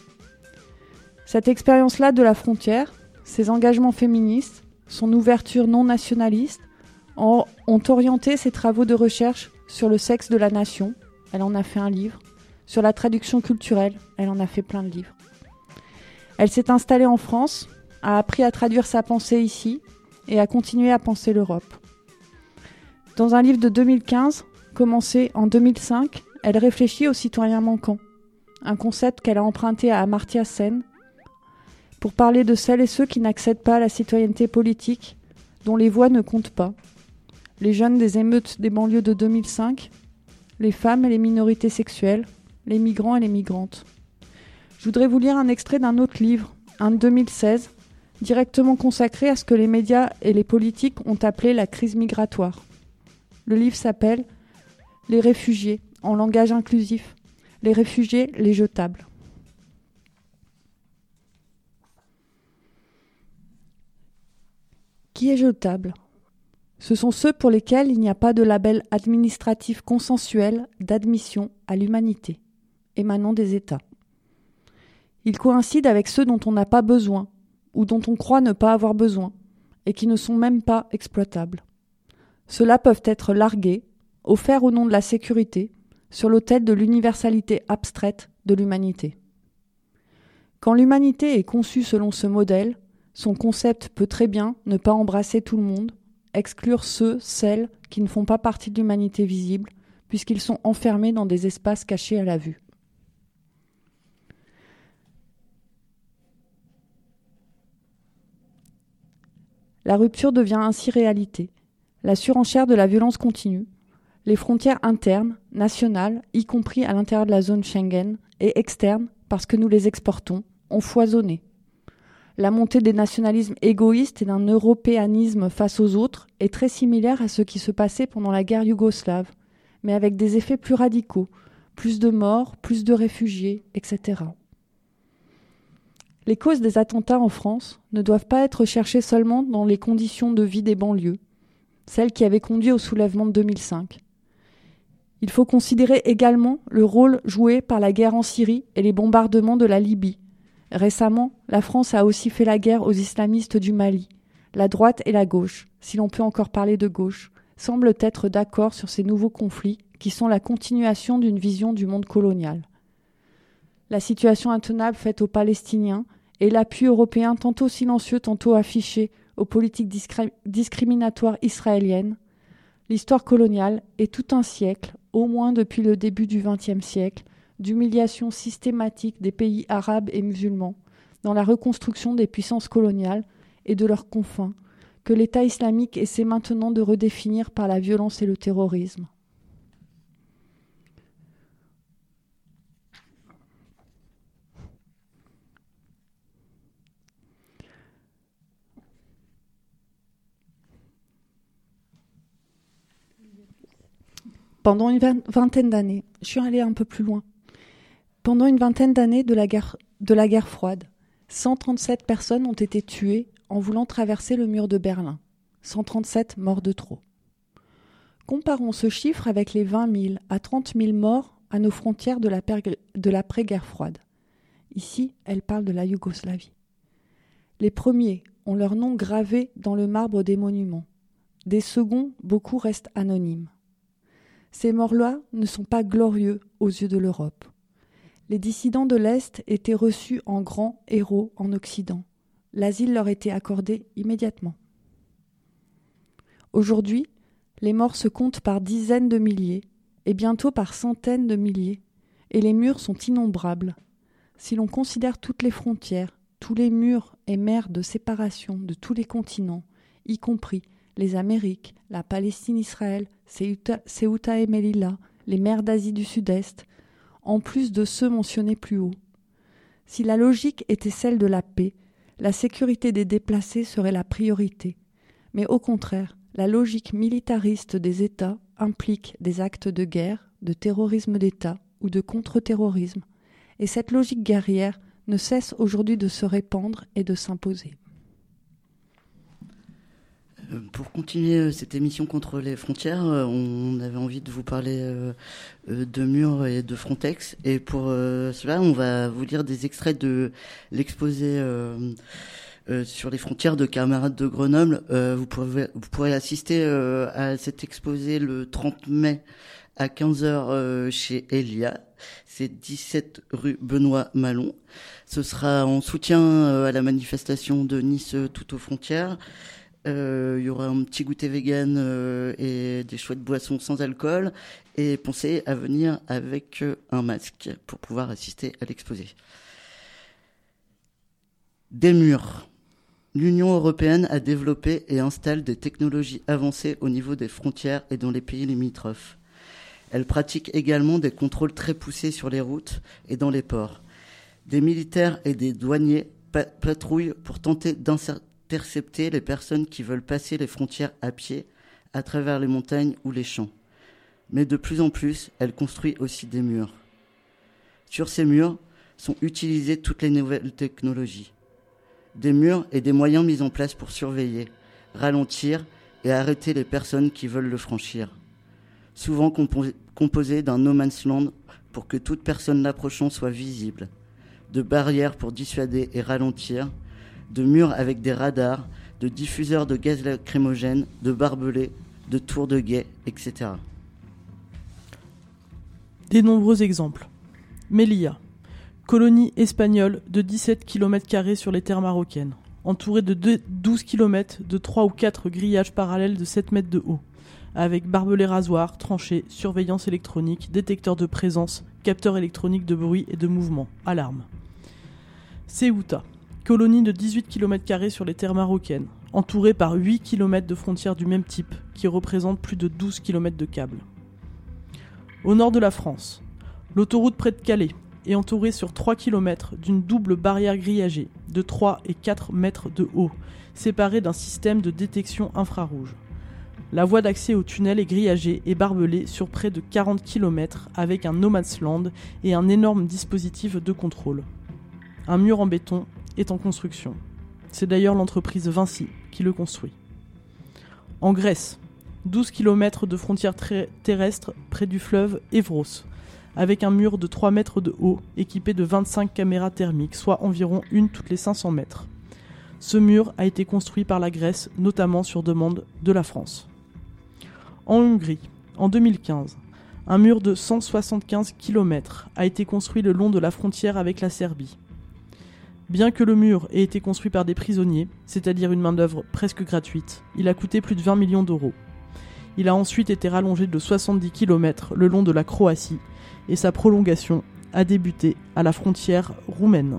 Cette expérience-là de la frontière, ses engagements féministes, son ouverture non nationaliste, ont orienté ses travaux de recherche sur le sexe de la nation, elle en a fait un livre, sur la traduction culturelle, elle en a fait plein de livres. Elle s'est installée en France, a appris à traduire sa pensée ici et a continué à penser l'Europe. Dans un livre de deux mille quinze, commencé en deux mille cinq, elle réfléchit aux citoyens manquants, un concept qu'elle a emprunté à Amartya Sen, pour parler de celles et ceux qui n'accèdent pas à la citoyenneté politique, dont les voix ne comptent pas. Les jeunes des émeutes des banlieues de deux mille cinq, les femmes et les minorités sexuelles, les migrants et les migrantes. Je voudrais vous lire un extrait d'un autre livre, un de deux mille seize, directement consacré à ce que les médias et les politiques ont appelé la crise migratoire. Le livre s'appelle « Les réfugiés », en langage inclusif. Les réfugiés, les jetables. Qui est jetable ? Ce sont ceux pour lesquels il n'y a pas de label administratif consensuel d'admission à l'humanité, émanant des États. Ils coïncident avec ceux dont on n'a pas besoin, ou dont on croit ne pas avoir besoin, et qui ne sont même pas exploitables. Ceux-là peuvent être largués, offerts au nom de la sécurité, sur l'autel de l'universalité abstraite de l'humanité. Quand l'humanité est conçue selon ce modèle, son concept peut très bien ne pas embrasser tout le monde, exclure ceux, celles qui ne font pas partie de l'humanité visible, puisqu'ils sont enfermés dans des espaces cachés à la vue. La rupture devient ainsi réalité. La surenchère de la violence continue. Les frontières internes, nationales, y compris à l'intérieur de la zone Schengen, et externes, parce que nous les exportons, ont foisonné. La montée des nationalismes égoïstes et d'un européanisme face aux autres est très similaire à ce qui se passait pendant la guerre yougoslave, mais avec des effets plus radicaux, plus de morts, plus de réfugiés, et cetera. Les causes des attentats en France ne doivent pas être cherchées seulement dans les conditions de vie des banlieues, celles qui avaient conduit au soulèvement de deux mille cinq. Il faut considérer également le rôle joué par la guerre en Syrie et les bombardements de la Libye. Récemment, la France a aussi fait la guerre aux islamistes du Mali. La droite et la gauche, si l'on peut encore parler de gauche, semblent être d'accord sur ces nouveaux conflits qui sont la continuation d'une vision du monde colonial. La situation intenable faite aux Palestiniens et l'appui européen tantôt silencieux, tantôt affiché aux politiques discri- discriminatoires israéliennes, l'histoire coloniale est tout un siècle, au moins depuis le début du vingtième siècle, d'humiliation systématique des pays arabes et musulmans dans la reconstruction des puissances coloniales et de leurs confins, que l'État islamique essaie maintenant de redéfinir par la violence et le terrorisme. Pendant une vingtaine d'années, je suis allée un peu plus loin. Pendant une vingtaine d'années de la guerre, de la guerre froide, cent trente-sept personnes ont été tuées en voulant traverser le mur de Berlin. cent trente-sept morts de trop. Comparons ce chiffre avec les vingt mille à trente mille morts à nos frontières de, la per- de l'après-guerre froide. Ici, elle parle de la Yougoslavie. Les premiers ont leur nom gravé dans le marbre des monuments. Des seconds, beaucoup restent anonymes. Ces morts-là ne sont pas glorieux aux yeux de l'Europe. Les dissidents de l'Est étaient reçus en grands héros en Occident. L'asile leur était accordé immédiatement. Aujourd'hui, les morts se comptent par dizaines de milliers et bientôt par centaines de milliers, et les murs sont innombrables. Si l'on considère toutes les frontières, tous les murs et mers de séparation de tous les continents, y compris les Amériques, la Palestine-Israël, Ceuta, Ceuta et Melilla, les mers d'Asie du Sud-Est, en plus de ceux mentionnés plus haut. Si la logique était celle de la paix, la sécurité des déplacés serait la priorité. Mais au contraire, la logique militariste des États implique des actes de guerre, de terrorisme d'État ou de contre-terrorisme, et cette logique guerrière ne cesse aujourd'hui de se répandre et de s'imposer. Pour continuer cette émission contre les frontières, on avait envie de vous parler de Murs et de Frontex. Et pour cela, on va vous lire des extraits de l'exposé sur les frontières de Camarades de Grenoble. Vous pourrez, vous pourrez assister à cet exposé le trente mai à quinze heures chez Elia. C'est dix-sept rue Benoît Malon. Ce sera en soutien à la manifestation de Nice tout aux frontières. Il euh, y aura un petit goûter vegan euh, et des chouettes boissons sans alcool. Et pensez à venir avec euh, un masque pour pouvoir assister à l'exposé. Des murs. L'Union européenne a développé et installe des technologies avancées au niveau des frontières et dans les pays limitrophes. Elle pratique également des contrôles très poussés sur les routes et dans les ports. Des militaires et des douaniers pa- patrouillent pour tenter d'intercepter intercepter les personnes qui veulent passer les frontières à pied à travers les montagnes ou les champs. Mais de plus en plus, elle construit aussi des murs. Sur ces murs sont utilisées toutes les nouvelles technologies. Des murs et des moyens mis en place pour surveiller, ralentir et arrêter les personnes qui veulent le franchir. Souvent compo- composés d'un no man's land pour que toute personne l'approchant soit visible. De barrières pour dissuader et ralentir, de murs avec des radars, de diffuseurs de gaz lacrymogène, de barbelés, de tours de guet, et cetera. Des nombreux exemples. Melilla, colonie espagnole de dix-sept kilomètres carrés sur les terres marocaines, entourée de douze kilomètres de trois ou quatre grillages parallèles de sept mètres de haut, avec barbelés rasoirs, tranchées, surveillance électronique, détecteur de présence, capteur électronique de bruit et de mouvement, alarme. Ceuta, colonie de dix-huit kilomètres carrés sur les terres marocaines, entourée par huit kilomètres de frontières du même type, qui représentent plus de douze kilomètres de câbles. Au nord de la France, l'autoroute près de Calais est entourée sur trois kilomètres d'une double barrière grillagée de trois et quatre mètres de haut, séparée d'un système de détection infrarouge. La voie d'accès au tunnel est grillagée et barbelée sur près de quarante kilomètres avec un no man's land et un énorme dispositif de contrôle. Un mur en béton est en construction. C'est d'ailleurs l'entreprise Vinci qui le construit. En Grèce, douze kilomètres de frontières tra- terrestres près du fleuve Évros, avec un mur de trois mètres de haut équipé de vingt-cinq caméras thermiques, soit environ une toutes les cinq cents mètres. Ce mur a été construit par la Grèce, notamment sur demande de la France. En Hongrie, en deux mille quinze, un mur de cent soixante-quinze kilomètres a été construit le long de la frontière avec la Serbie. Bien que le mur ait été construit par des prisonniers, c'est-à-dire une main-d'œuvre presque gratuite, il a coûté plus de vingt millions d'euros. Il a ensuite été rallongé de soixante-dix kilomètres le long de la Croatie et sa prolongation a débuté à la frontière roumaine.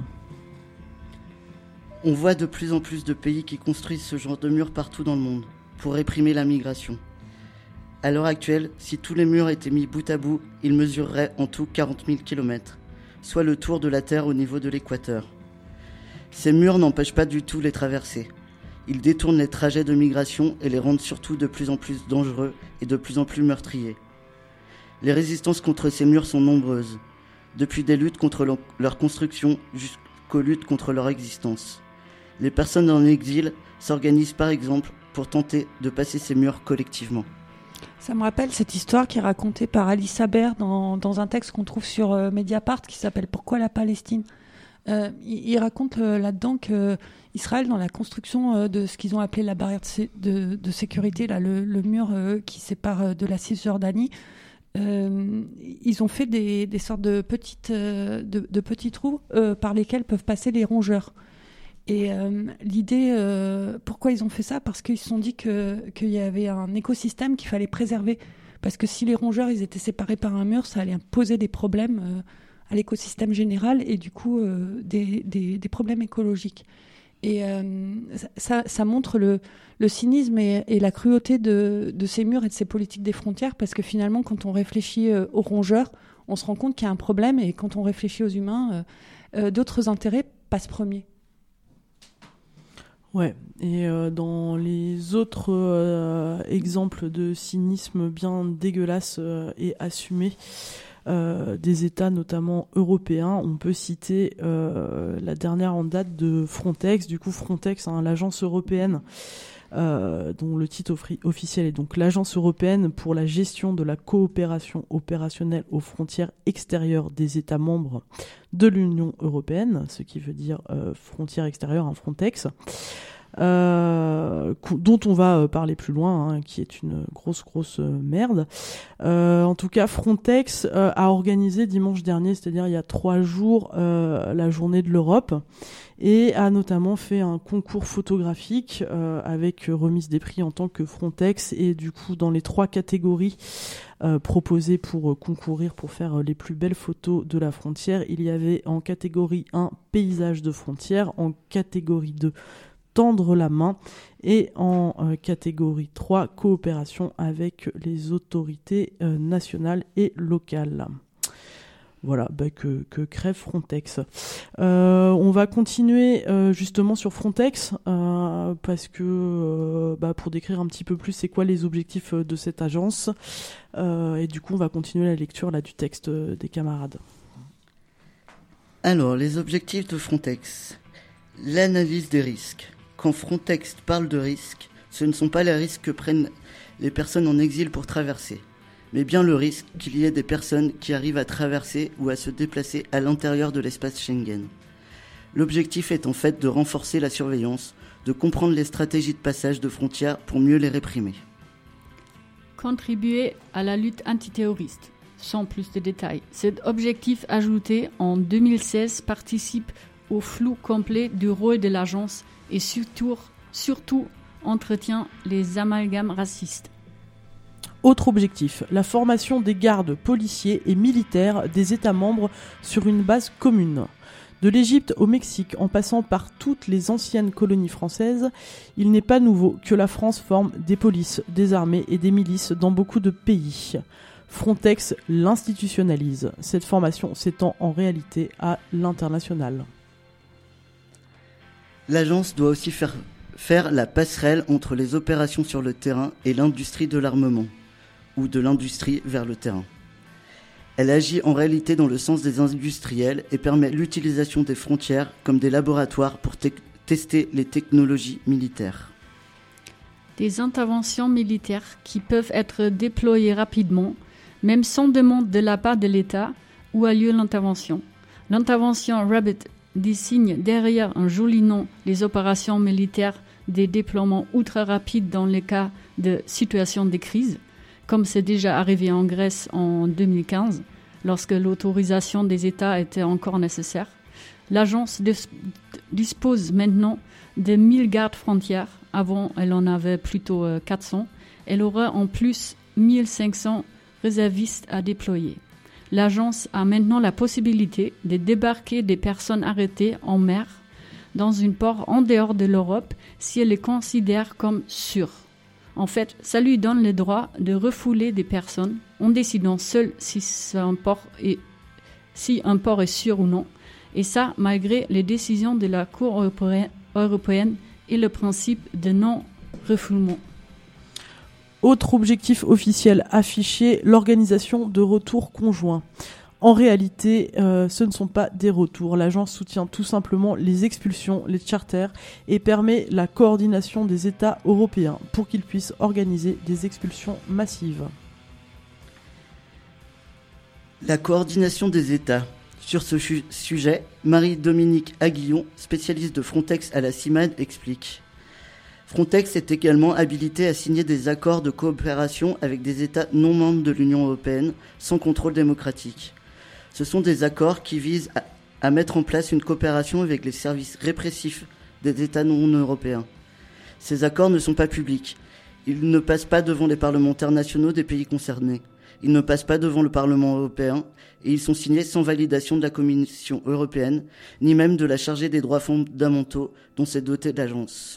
On voit de plus en plus de pays qui construisent ce genre de murs partout dans le monde pour réprimer la migration. À l'heure actuelle, si tous les murs étaient mis bout à bout, ils mesureraient en tout quarante mille kilomètres, soit le tour de la Terre au niveau de l'équateur. Ces murs n'empêchent pas du tout les traversées. Ils détournent les trajets de migration et les rendent surtout de plus en plus dangereux et de plus en plus meurtriers. Les résistances contre ces murs sont nombreuses, depuis des luttes contre leur construction jusqu'aux luttes contre leur existence. Les personnes en exil s'organisent par exemple pour tenter de passer ces murs collectivement. Ça me rappelle cette histoire qui est racontée par Alice Haber dans, dans un texte qu'on trouve sur euh, Mediapart qui s'appelle « Pourquoi la Palestine ?» euh, il, il raconte euh, là-dedans qu'Israël, dans la construction euh, de ce qu'ils ont appelé la barrière de, sé- de, de sécurité, là, le, le mur euh, qui sépare euh, de la Cisjordanie, euh, ils ont fait des, des sortes de, petites, euh, de, de petits trous euh, par lesquels peuvent passer les rongeurs. Et euh, l'idée, euh, pourquoi ils ont fait ça ? Parce qu'ils se sont dit que, qu'il y avait un écosystème qu'il fallait préserver. Parce que si les rongeurs ils étaient séparés par un mur, ça allait poser des problèmes euh, à l'écosystème général et du coup euh, des, des, des problèmes écologiques. Et euh, ça, ça montre le, le cynisme et, et la cruauté de, de ces murs et de ces politiques des frontières, parce que finalement, quand on réfléchit euh, aux rongeurs, on se rend compte qu'il y a un problème, et quand on réfléchit aux humains, euh, euh, d'autres intérêts passent premiers. Ouais, et euh, dans les autres euh, exemples de cynisme bien dégueulasse euh, et assumé euh, des États, notamment européens, on peut citer euh, la dernière en date de Frontex. Du coup, Frontex, hein, l'agence européenne, euh, dont le titre offi- officiel est donc l'Agence européenne pour la gestion de la coopération opérationnelle aux frontières extérieures des États membres de l'Union européenne, ce qui veut dire euh, frontières extérieures, hein, Frontex. Euh, dont on va euh, parler plus loin, hein, qui est une grosse grosse euh, merde. Euh, en tout cas, Frontex euh, a organisé dimanche dernier, c'est-à-dire il y a trois jours, euh, la journée de l'Europe, et a notamment fait un concours photographique euh, avec remise des prix en tant que Frontex, et du coup dans les trois catégories euh, proposées pour euh, concourir pour faire euh, les plus belles photos de la frontière, il y avait en catégorie un paysage de frontière, en catégorie deux tendre la main, et en euh, catégorie trois, coopération avec les autorités euh, nationales et locales. Voilà, bah que, que crève Frontex. Euh, on va continuer euh, justement sur Frontex, euh, parce que euh, bah, pour décrire un petit peu plus c'est quoi les objectifs de cette agence, euh, et du coup on va continuer la lecture là, du texte euh, des camarades. Alors, les objectifs de Frontex. L'analyse des risques. Quand Frontex parle de risques, ce ne sont pas les risques que prennent les personnes en exil pour traverser, mais bien le risque qu'il y ait des personnes qui arrivent à traverser ou à se déplacer à l'intérieur de l'espace Schengen. L'objectif est en fait de renforcer la surveillance, de comprendre les stratégies de passage de frontières pour mieux les réprimer. Contribuer à la lutte antiterroriste. Sans plus de détails, cet objectif ajouté en deux mille seize participe au flou complet du rôle de l'agence et surtout, surtout entretient les amalgames racistes. Autre objectif, la formation des gardes policiers et militaires des États membres sur une base commune. De l'Égypte au Mexique, en passant par toutes les anciennes colonies françaises, il n'est pas nouveau que la France forme des polices, des armées et des milices dans beaucoup de pays. Frontex l'institutionnalise. Cette formation s'étend en réalité à l'international. L'agence doit aussi faire, faire la passerelle entre les opérations sur le terrain et l'industrie de l'armement, ou de l'industrie vers le terrain. Elle agit en réalité dans le sens des industriels et permet l'utilisation des frontières comme des laboratoires pour te- tester les technologies militaires. Des interventions militaires qui peuvent être déployées rapidement, même sans demande de la part de l'État où a lieu l'intervention. L'intervention Rabbit désigne derrière un joli nom les opérations militaires des déploiements ultra rapides dans les cas de situations de crise, comme c'est déjà arrivé en Grèce en deux mille quinze, lorsque l'autorisation des États était encore nécessaire. L'agence dis- dispose maintenant de mille gardes frontières. Avant, elle en avait plutôt euh, quatre cents. Elle aura en plus mille cinq cents réservistes à déployer. L'agence a maintenant la possibilité de débarquer des personnes arrêtées en mer dans une port en dehors de l'Europe si elle les considère comme sûres. En fait, ça lui donne le droit de refouler des personnes en décidant seul si un port est, si un port est sûr ou non, et ça malgré les décisions de la Cour européenne et le principe de non-refoulement. Autre objectif officiel affiché, l'organisation de retours conjoints. En réalité, euh, ce ne sont pas des retours. L'agence soutient tout simplement les expulsions, les charters, et permet la coordination des États européens pour qu'ils puissent organiser des expulsions massives. La coordination des États. Sur ce chu- sujet, Marie-Dominique Aguillon, spécialiste de Frontex à la CIMAD, explique. Frontex est également habilité à signer des accords de coopération avec des États non membres de l'Union européenne sans contrôle démocratique. Ce sont des accords qui visent à, à mettre en place une coopération avec les services répressifs des États non européens. Ces accords ne sont pas publics. Ils ne passent pas devant les parlementaires nationaux des pays concernés. Ils ne passent pas devant le Parlement européen et ils sont signés sans validation de la Commission européenne, ni même de la chargée des droits fondamentaux dont s'est dotée l'agence.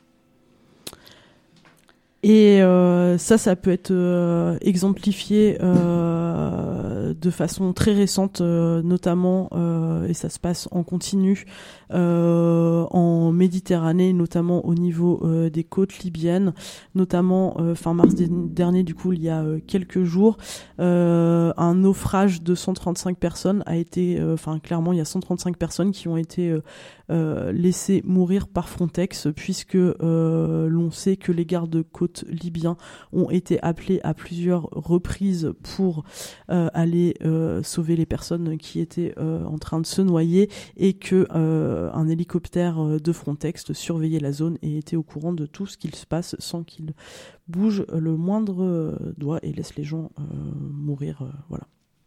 Et euh, ça, ça peut être euh, exemplifié euh, de façon très récente, euh, notamment, euh, et ça se passe en continu, euh, en Méditerranée, notamment au niveau euh, des côtes libyennes, notamment euh, fin mars dernier, du coup, il y a euh, quelques jours, euh, un naufrage de cent trente-cinq personnes a été, enfin, euh, clairement, il y a cent trente-cinq personnes qui ont été euh, euh, laissées mourir par Frontex, puisque euh, l'on sait que les gardes-côtes libyens ont été appelés à plusieurs reprises pour euh, aller euh, sauver les personnes qui étaient euh, en train de se noyer, et que euh, un hélicoptère de Frontex surveillait la zone et était au courant de tout ce qu'il se passe sans qu'il bouge le moindre doigt et laisse les gens euh, mourir. Euh, voilà.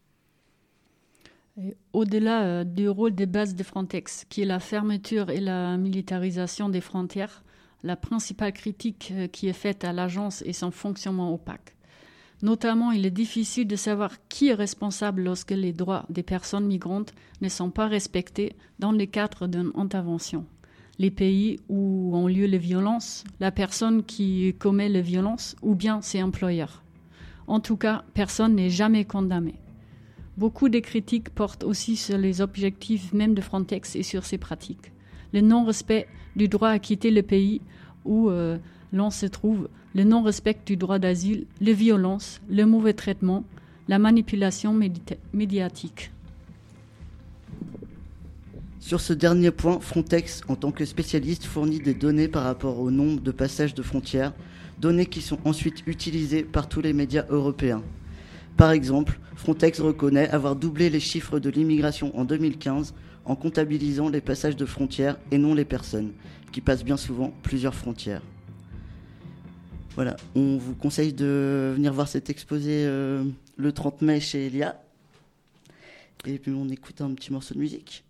Et au-delà euh, du rôle des bases de Frontex, qui est la fermeture et la militarisation des frontières, la principale critique euh, qui est faite à l'agence est son fonctionnement opaque. Notamment, il est difficile de savoir qui est responsable lorsque les droits des personnes migrantes ne sont pas respectés dans le cadre d'une intervention. Les pays où ont lieu les violences, la personne qui commet les violences ou bien ses employeurs. En tout cas, personne n'est jamais condamné. Beaucoup de critiques portent aussi sur les objectifs même de Frontex et sur ses pratiques. Le non-respect du droit à quitter le pays où euh, l'on se trouve, le non-respect du droit d'asile, les violences, le mauvais traitement, la manipulation médi- médiatique. Sur ce dernier point, Frontex, en tant que spécialiste, fournit des données par rapport au nombre de passages de frontières, données qui sont ensuite utilisées par tous les médias européens. Par exemple, Frontex reconnaît avoir doublé les chiffres de l'immigration en deux mille quinze en comptabilisant les passages de frontières et non les personnes, qui passent bien souvent plusieurs frontières. Voilà, on vous conseille de venir voir cet exposé euh, le trente mai chez Elia. Et puis on écoute un petit morceau de musique.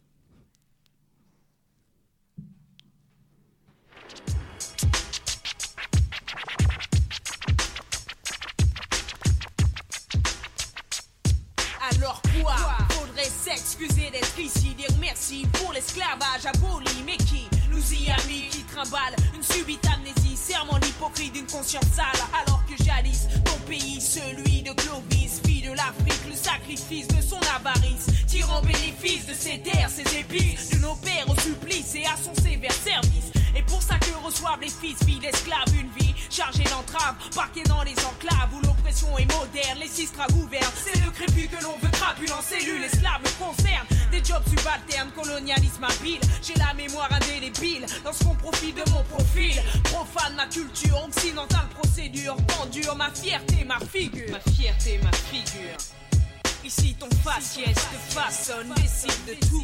s'excuser d'être ici, dire merci pour l'esclavage aboli, mais qui nous y a mis, qui trimballe une subite amnésie, serment l'hypocrite d'une conscience sale, alors que jadis ton pays, celui de Clovis, fille de l'Afrique, le sacrifice de son avarice, tirant bénéfice de ses terres, ses épices, de nos pères au supplice et à son sévère service. Et pour ça que reçoivent les fils, filles d'esclaves, une vie chargée d'entraves, parquée dans les enclaves où l'oppression est moderne, les sistras gouvernent. C'est le crépus que l'on veut crapule en cellule, esclaves me concernent. Des jobs subalternes, colonialisme habile. J'ai la mémoire indélébile lorsqu'on profite de mon profil. Profane ma culture, occidentale procédure, pendure ma fierté, ma figure. Ma fierté, ma figure. Ici ton faciès te façonne, décide de tout.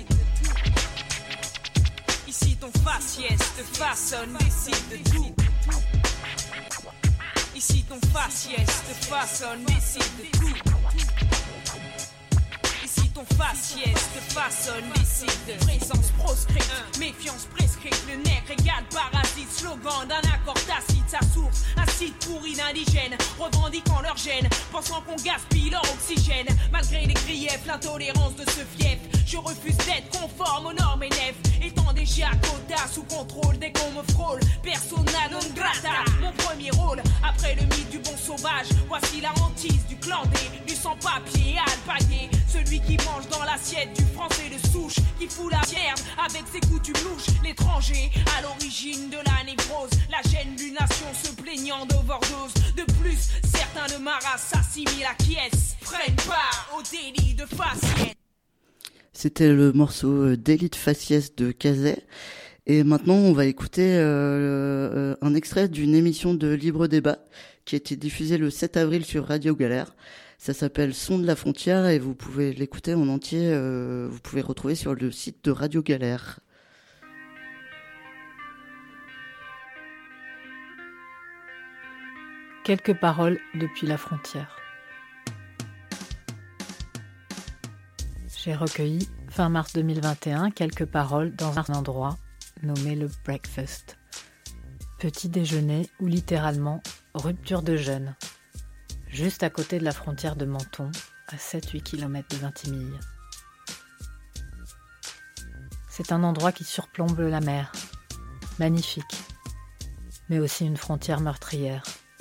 Ici ton faciès te façonne, décide de tout. Ici ton faciès te façonne, décide de tout. Ici ton faciès te façonne, décide de présence proscrite, méfiance prescrite, le nègre égale parasite, slogan d'un accord tacite, sa source, un site pourri d'indigènes, revendiquant leur gêne, pensant qu'on gaspille leur oxygène, malgré les griefs, l'intolérance de ce fief, je refuse d'être conforme aux normes et nefs, étant déjà quota sous contrôle, dès qu'on me frôle, persona non grata, mon premier rôle, après le mythe du bon sauvage, voici la hantise du clandé, du sans-papier alpagué, celui qui mange dans l'assiette du français de souche, qui fout la merde avec ses coutumes louches, l'étranger à l'origine de la névrose, la gêne d'une nation se plaignant d'overdose, de plus, certains de ma race s'assimilent à qui est, prennent part au délit de faciès. C'était le morceau Délit de faciès de Kazay. Et maintenant, on va écouter euh, un extrait d'une émission de Libre Débat qui a été diffusée le sept avril sur Radio Galère. Ça s'appelle Son de la frontière et vous pouvez l'écouter en entier. Euh, vous pouvez retrouver sur le site de Radio Galère. Quelques paroles depuis la frontière. J'ai recueilli, fin mars deux mille vingt et un, quelques paroles dans un endroit nommé le Breakfast. Petit déjeuner ou littéralement rupture de jeûne. Juste à côté de la frontière de Menton, à sept à huit kilomètres de Vintimille. C'est un endroit qui surplombe la mer, magnifique, mais aussi une frontière meurtrière.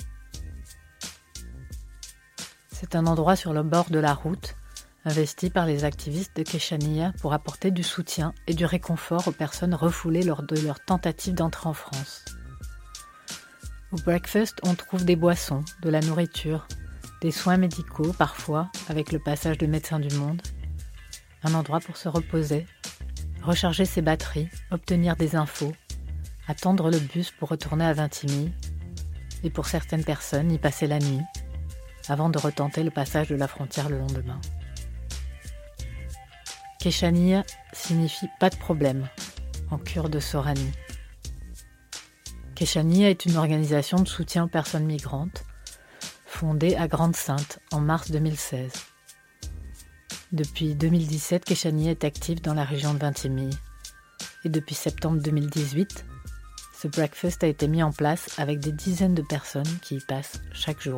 C'est un endroit sur le bord de la route, investi par les activistes de Keshania pour apporter du soutien et du réconfort aux personnes refoulées lors de leur tentative d'entrer en France. Au Breakfast, on trouve des boissons, de la nourriture, des soins médicaux parfois, avec le passage de Médecins du Monde, un endroit pour se reposer, recharger ses batteries, obtenir des infos, attendre le bus pour retourner à Vintimille, et pour certaines personnes y passer la nuit, avant de retenter le passage de la frontière le lendemain. Keshania signifie pas de problème, en kurde de Sorani. Keshania est une organisation de soutien aux personnes migrantes, fondée à Grande-Synthe en mars deux mille seize. Depuis deux mille dix-sept, Keshania est active dans la région de Vintimille. Et depuis septembre deux mille dix-huit, ce breakfast a été mis en place avec des dizaines de personnes qui y passent chaque jour.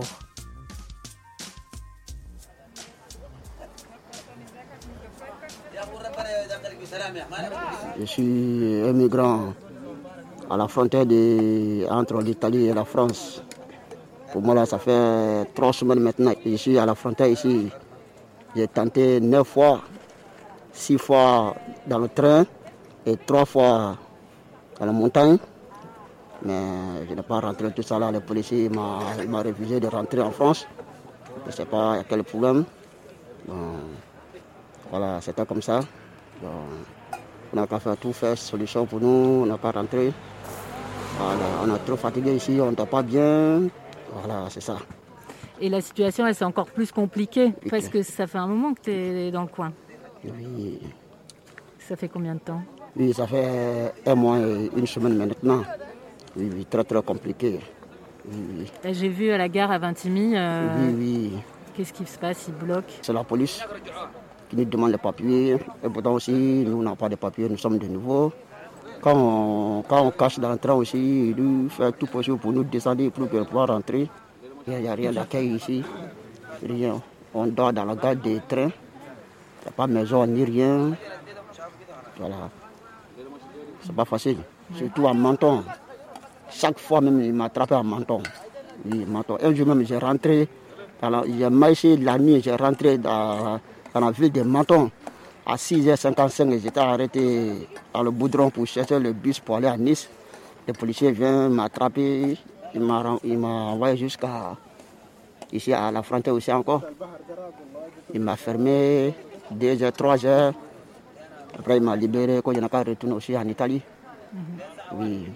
Je suis un migrant à la frontière de, entre l'Italie et la France. Pour moi, là, ça fait trois semaines maintenant que je suis à la frontière ici. J'ai tenté neuf fois, six fois dans le train et trois fois dans la montagne. Mais je n'ai pas rentré tout ça là. Le policier m'a, m'a refusé de rentrer en France. Je ne sais pas quel problème. Bon, voilà, c'était comme ça. Bon, on n'a qu'à faire tout, faire solution pour nous, on n'a pas rentré. Voilà, on est trop fatigué ici, on ne dort pas bien. Voilà, c'est ça. Et la situation, elle, c'est encore plus compliquée, okay. Parce que ça fait un moment que tu es dans le coin. Oui. Ça fait combien de temps? Oui, ça fait un mois et une semaine maintenant. Oui, oui, très très compliqué. Oui, oui. J'ai vu à la gare à Vintimille. Euh, oui, oui. Qu'est-ce qui se passe? Ils bloquent? C'est la police qui nous demande les papiers. Et pourtant aussi, nous n'avons pas de papiers, nous sommes de nouveau. Quand on, quand on cache dans le train aussi, il nous fait tout possible pour nous descendre pour pouvoir rentrer. Il n'y a rien d'accueil ici. Rien. On dort dans la gare des trains. n'y a pas de maison ni rien. Voilà. C'est pas facile. Surtout en Menton. Chaque fois même, il m'a attrapé en Menton. Oui, Menton. Un jour même, j'ai rentré, j'ai marché la nuit, j'ai rentré dans, dans la ville de Menton. À six heures cinquante-cinq, j'étais arrêté dans le Boudron pour chercher le bus pour aller à Nice. Le policier vient m'attraper, il m'a, il m'a envoyé jusqu'à ici à la frontière aussi encore. Il m'a fermé deux heures, trois heures. Après, il m'a libéré quand je n'ai pas retourné aussi en Italie. Mm-hmm. Oui.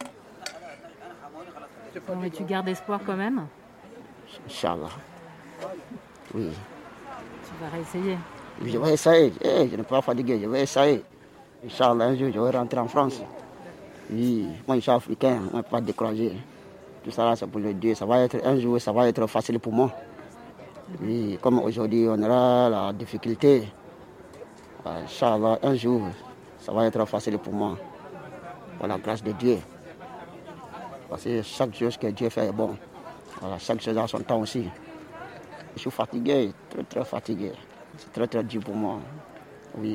Bon, mais tu gardes espoir quand même? Inch'Allah. Oui. Tu vas réessayer? Je vais essayer. Eh, je ne peux pas fatiguer, je vais essayer. Inch'Allah, un jour, je vais rentrer en France. Oui, moi, je suis africain, on ne peut pas décourager. Tout ça, là, c'est pour le Dieu. Ça va être, un jour, ça va être facile pour moi. Oui, comme aujourd'hui, on aura la difficulté. Inch'Allah, un jour, ça va être facile pour moi. Par la grâce de Dieu. Parce que chaque chose que Dieu fait est bon. Voilà, chaque chose a son temps aussi. Je suis fatigué, très très fatigué. C'est très très dur pour moi. Oui.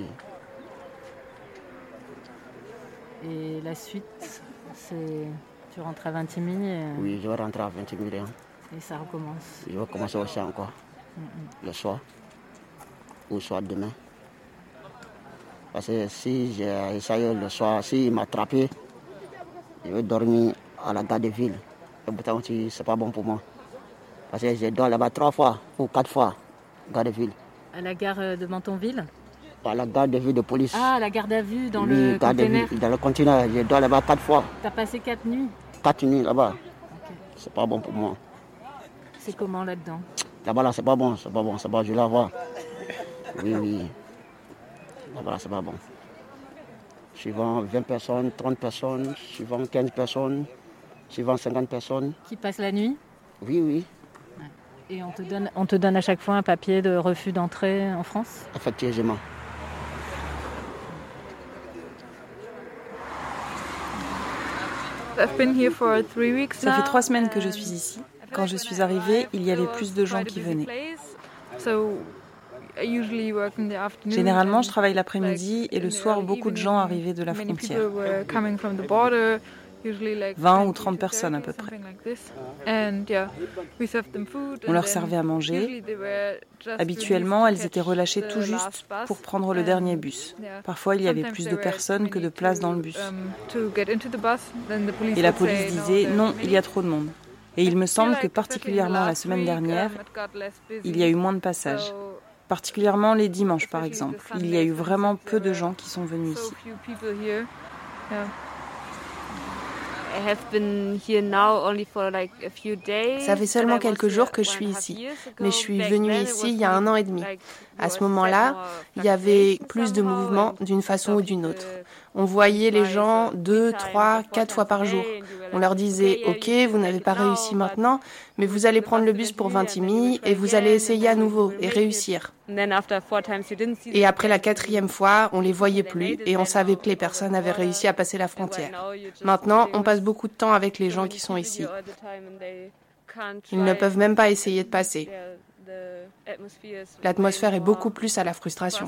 Et la suite, c'est... Tu rentres à Vintimille et... Oui, je vais rentrer à Vintimille. Hein. Et ça recommence. Je vais commencer aussi encore. Mm-hmm. Le soir. Ou soit demain. Parce que si j'ai essayé le soir, s'il m'a attrapé, je vais dormir à la gare de ville. Et pourtant, c'est pas bon pour moi. Parce que je dors là-bas trois fois ou quatre fois, gare de ville. À la gare de Mentonville? À la gare de ville de police. Ah, la garde à vue dans oui, le conteneur. Dans le conteneur, je dors là-bas quatre fois. T'as passé quatre nuits? Quatre nuits là-bas. Okay. C'est pas bon pour moi. C'est comment là-dedans? Là-bas, là, c'est pas bon, c'est pas bon, c'est pas bon, je vais la voir. Oui, oui. Là-bas, c'est pas bon. Suivant vingt personnes, trente personnes, suivant quinze personnes, suivant cinquante personnes. Qui passent la nuit? Oui, oui. Et on te donne, on te donne à chaque fois un papier de refus d'entrée en France? Effectivement. Ça fait trois semaines que je suis ici. Quand je suis arrivée, il y avait plus de gens qui venaient. Généralement, je travaille l'après-midi et le soir, beaucoup de gens arrivaient de la frontière. vingt ou trente personnes à peu près. On leur servait à manger. Habituellement, elles étaient relâchées tout juste pour prendre le dernier bus. Parfois, il y avait plus de personnes que de places dans le bus. Et la police disait « Non, il y a trop de monde ». Et il me semble que particulièrement la semaine dernière, il y a eu moins de passages. Particulièrement les dimanches, par exemple. Il y a eu vraiment peu de gens qui sont venus ici. Ça fait seulement quelques jours que je suis ici, mais je suis venue ici il y a un an et demi. À ce moment-là, il y avait plus de mouvements d'une façon ou d'une autre. On voyait les gens deux, trois, quatre fois par jour. On leur disait « Ok, vous n'avez pas réussi maintenant, mais vous allez prendre le bus pour Vintimille et vous allez essayer à nouveau et réussir. » Et après la quatrième fois, on les voyait plus et on savait que les personnes avaient réussi à passer la frontière. Maintenant, on passe beaucoup de temps avec les gens qui sont ici. Ils ne peuvent même pas essayer de passer. L'atmosphère est beaucoup plus à la frustration.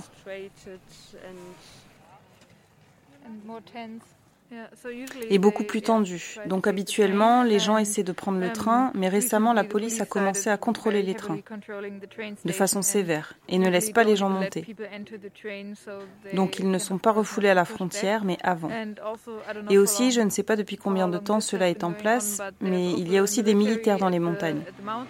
Et beaucoup plus tendue. Donc habituellement, les gens essaient de prendre le train, mais récemment, la police a commencé à contrôler les trains de façon sévère et ne laisse pas les gens monter. Donc ils ne sont pas refoulés à la frontière, mais avant. Et aussi, je ne sais pas depuis combien de temps cela est en place, mais il y a aussi des militaires dans les montagnes.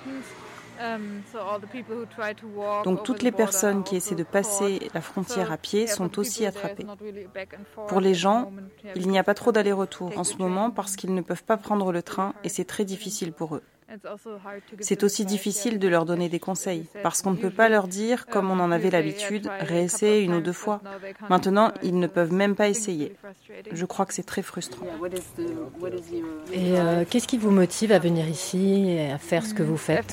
Donc toutes les personnes qui essaient de passer la frontière à pied sont aussi attrapées. Pour les gens, il n'y a pas trop d'aller-retour en ce moment parce qu'ils ne peuvent pas prendre le train et c'est très difficile pour eux. C'est aussi difficile de leur donner des conseils parce qu'on ne peut pas leur dire, comme on en avait l'habitude, réessayer une ou deux fois. Maintenant, ils ne peuvent même pas essayer. Je crois que c'est très frustrant. Et euh, qu'est-ce qui vous motive à venir ici et à faire ce que vous faites?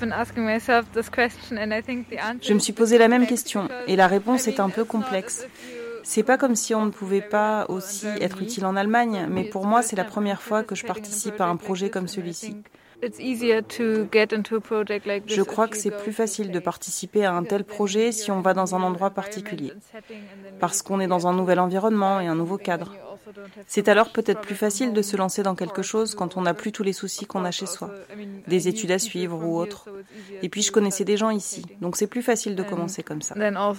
Je me suis posé la même question et la réponse est un peu complexe. C'est pas comme si on ne pouvait pas aussi être utile en Allemagne, mais pour moi, c'est la première fois que je participe à un projet comme celui-ci. Je crois que c'est plus facile de participer à un tel projet si on va dans un endroit particulier, parce qu'on est dans un nouvel environnement et un nouveau cadre. C'est alors peut-être plus facile de se lancer dans quelque chose quand on n'a plus tous les soucis qu'on a chez soi, des études à suivre ou autre. Et puis je connaissais des gens ici, donc c'est plus facile de commencer comme ça.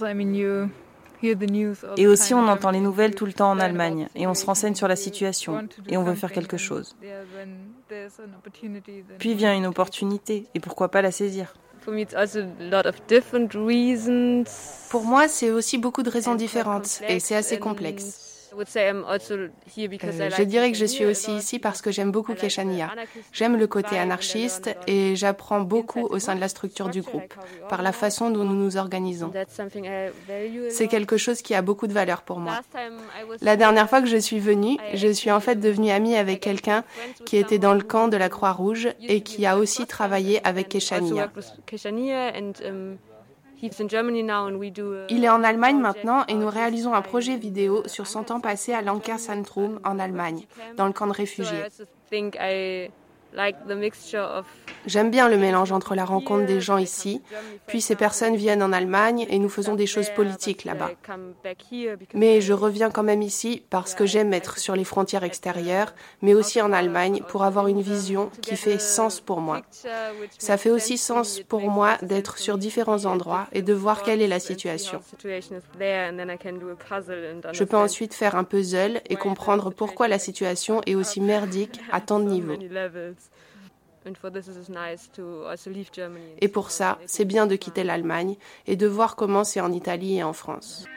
Et aussi on entend les nouvelles tout le temps en Allemagne, et on se renseigne sur la situation, et on veut faire quelque chose. Puis vient une opportunité, et pourquoi pas la saisir? Pour moi, c'est aussi beaucoup de raisons différentes, et c'est assez complexe. Euh, je dirais que je suis aussi ici parce que j'aime beaucoup Keshania. J'aime le côté anarchiste et j'apprends beaucoup au sein de la structure du groupe, par la façon dont nous nous organisons. C'est quelque chose qui a beaucoup de valeur pour moi. La dernière fois que je suis venue, je suis en fait devenue amie avec quelqu'un qui était dans le camp de la Croix-Rouge et qui a aussi travaillé avec Keshania. Il est en Allemagne maintenant et nous réalisons un projet vidéo sur son temps passé à Lanka-Zentrum en Allemagne, dans le camp de réfugiés. J'aime bien le mélange entre la rencontre des gens ici, puis ces personnes viennent en Allemagne et nous faisons des choses politiques là-bas. Mais je reviens quand même ici parce que j'aime être sur les frontières extérieures, mais aussi en Allemagne pour avoir une vision qui fait sens pour moi. Ça fait aussi sens pour moi d'être sur différents endroits et de voir quelle est la situation. Je peux ensuite faire un puzzle et comprendre pourquoi la situation est aussi merdique à tant de niveaux. Et pour ça, c'est bien de quitter l'Allemagne et de voir comment c'est en Italie et en France.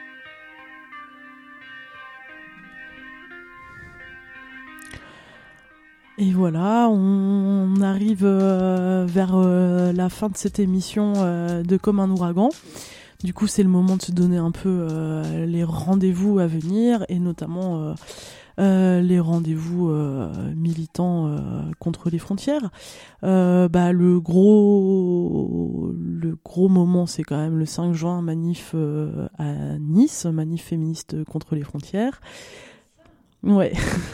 Et voilà, on arrive euh, vers euh, la fin de cette émission euh, de Comme un ouragan. Du coup, c'est le moment de se donner un peu euh, les rendez-vous à venir et notamment euh, Euh, les rendez-vous euh, militants euh, contre les frontières. Euh, bah, le gros, le gros moment, c'est quand même le cinq juin, manif euh, à Nice, manif féministe contre les frontières. Ouais.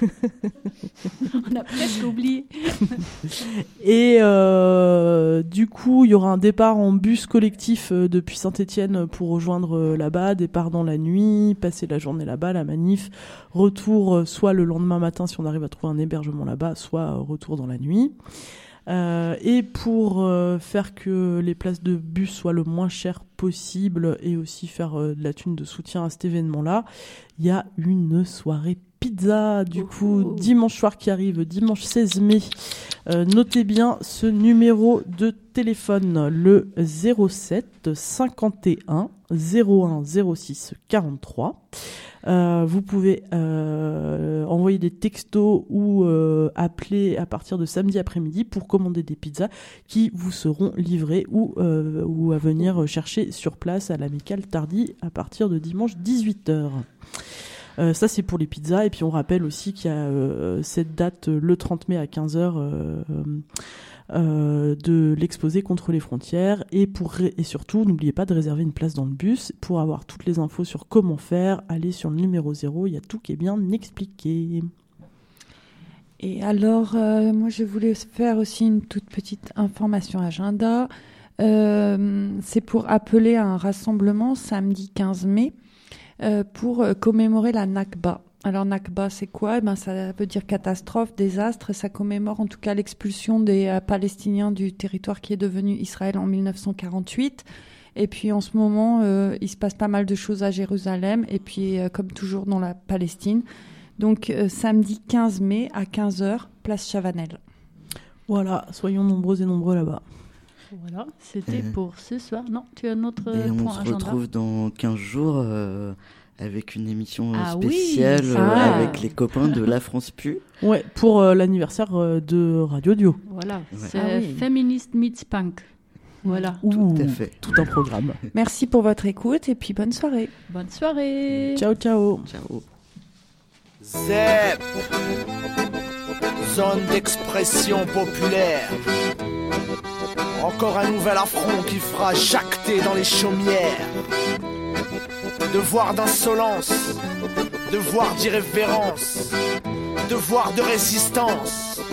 On a presque oublié. Et euh, du coup, il y aura un départ en bus collectif euh, depuis Saint-Étienne pour rejoindre euh, là-bas, départ dans la nuit, passer la journée là-bas, la manif, retour euh, soit le lendemain matin si on arrive à trouver un hébergement là-bas, soit euh, retour dans la nuit. Euh, et pour euh, faire que les places de bus soient le moins chères possible et aussi faire euh, de la thune de soutien à cet événement-là, il y a une soirée pizza du oh, coup oh. dimanche soir qui arrive, dimanche seize mai. Euh, notez bien ce numéro de téléphone, le zéro sept cinquante et un zéro un zéro six quarante-trois. Euh, vous pouvez euh, envoyer des textos ou euh, appeler à partir de samedi après-midi pour commander des pizzas qui vous seront livrées ou, euh, ou à venir chercher sur place à l'Amicale Tardy à partir de dimanche dix-huit heures. Euh, ça c'est pour les pizzas, et puis on rappelle aussi qu'il y a euh, cette date euh, le trente mai à quinze heures euh, euh, de l'exposé contre les frontières, et, pour ré- et surtout n'oubliez pas de réserver une place dans le bus. Pour avoir toutes les infos sur comment faire, allez sur le numéro zéro, il y a tout qui est bien expliqué. Et alors euh, moi je voulais faire aussi une toute petite information agenda. Euh, c'est pour appeler à un rassemblement samedi quinze mai Euh, pour euh, commémorer la Nakba. Alors Nakba, c'est quoi ? Eh ben, ça veut dire catastrophe, désastre. Ça commémore en tout cas l'expulsion des euh, Palestiniens du territoire qui est devenu Israël en mille neuf cent quarante-huit. Et puis en ce moment, euh, il se passe pas mal de choses à Jérusalem et puis euh, comme toujours dans la Palestine. Donc euh, samedi quinze mai à quinze heures, place Chavanel. Voilà, soyons nombreux et nombreux là-bas. Voilà, c'était euh, pour ce soir. Non, tu as un autre et point on se agenda. retrouve dans quinze jours euh, avec une émission ah spéciale oui, euh, avec les copains de La France Pu. Ouais, pour euh, l'anniversaire euh, de Radio Dio. Voilà, ouais. c'est ah oui. Feminist Meets Punk. Voilà. Ouh, tout à fait. Tout un programme. Merci pour votre écoute et puis bonne soirée. Bonne soirée. Ciao, ciao. Ciao. Z E P, zone d'expression populaire. Encore un nouvel affront qui fera jacter dans les chaumières. Devoir d'insolence, devoir d'irrévérence, devoir de résistance.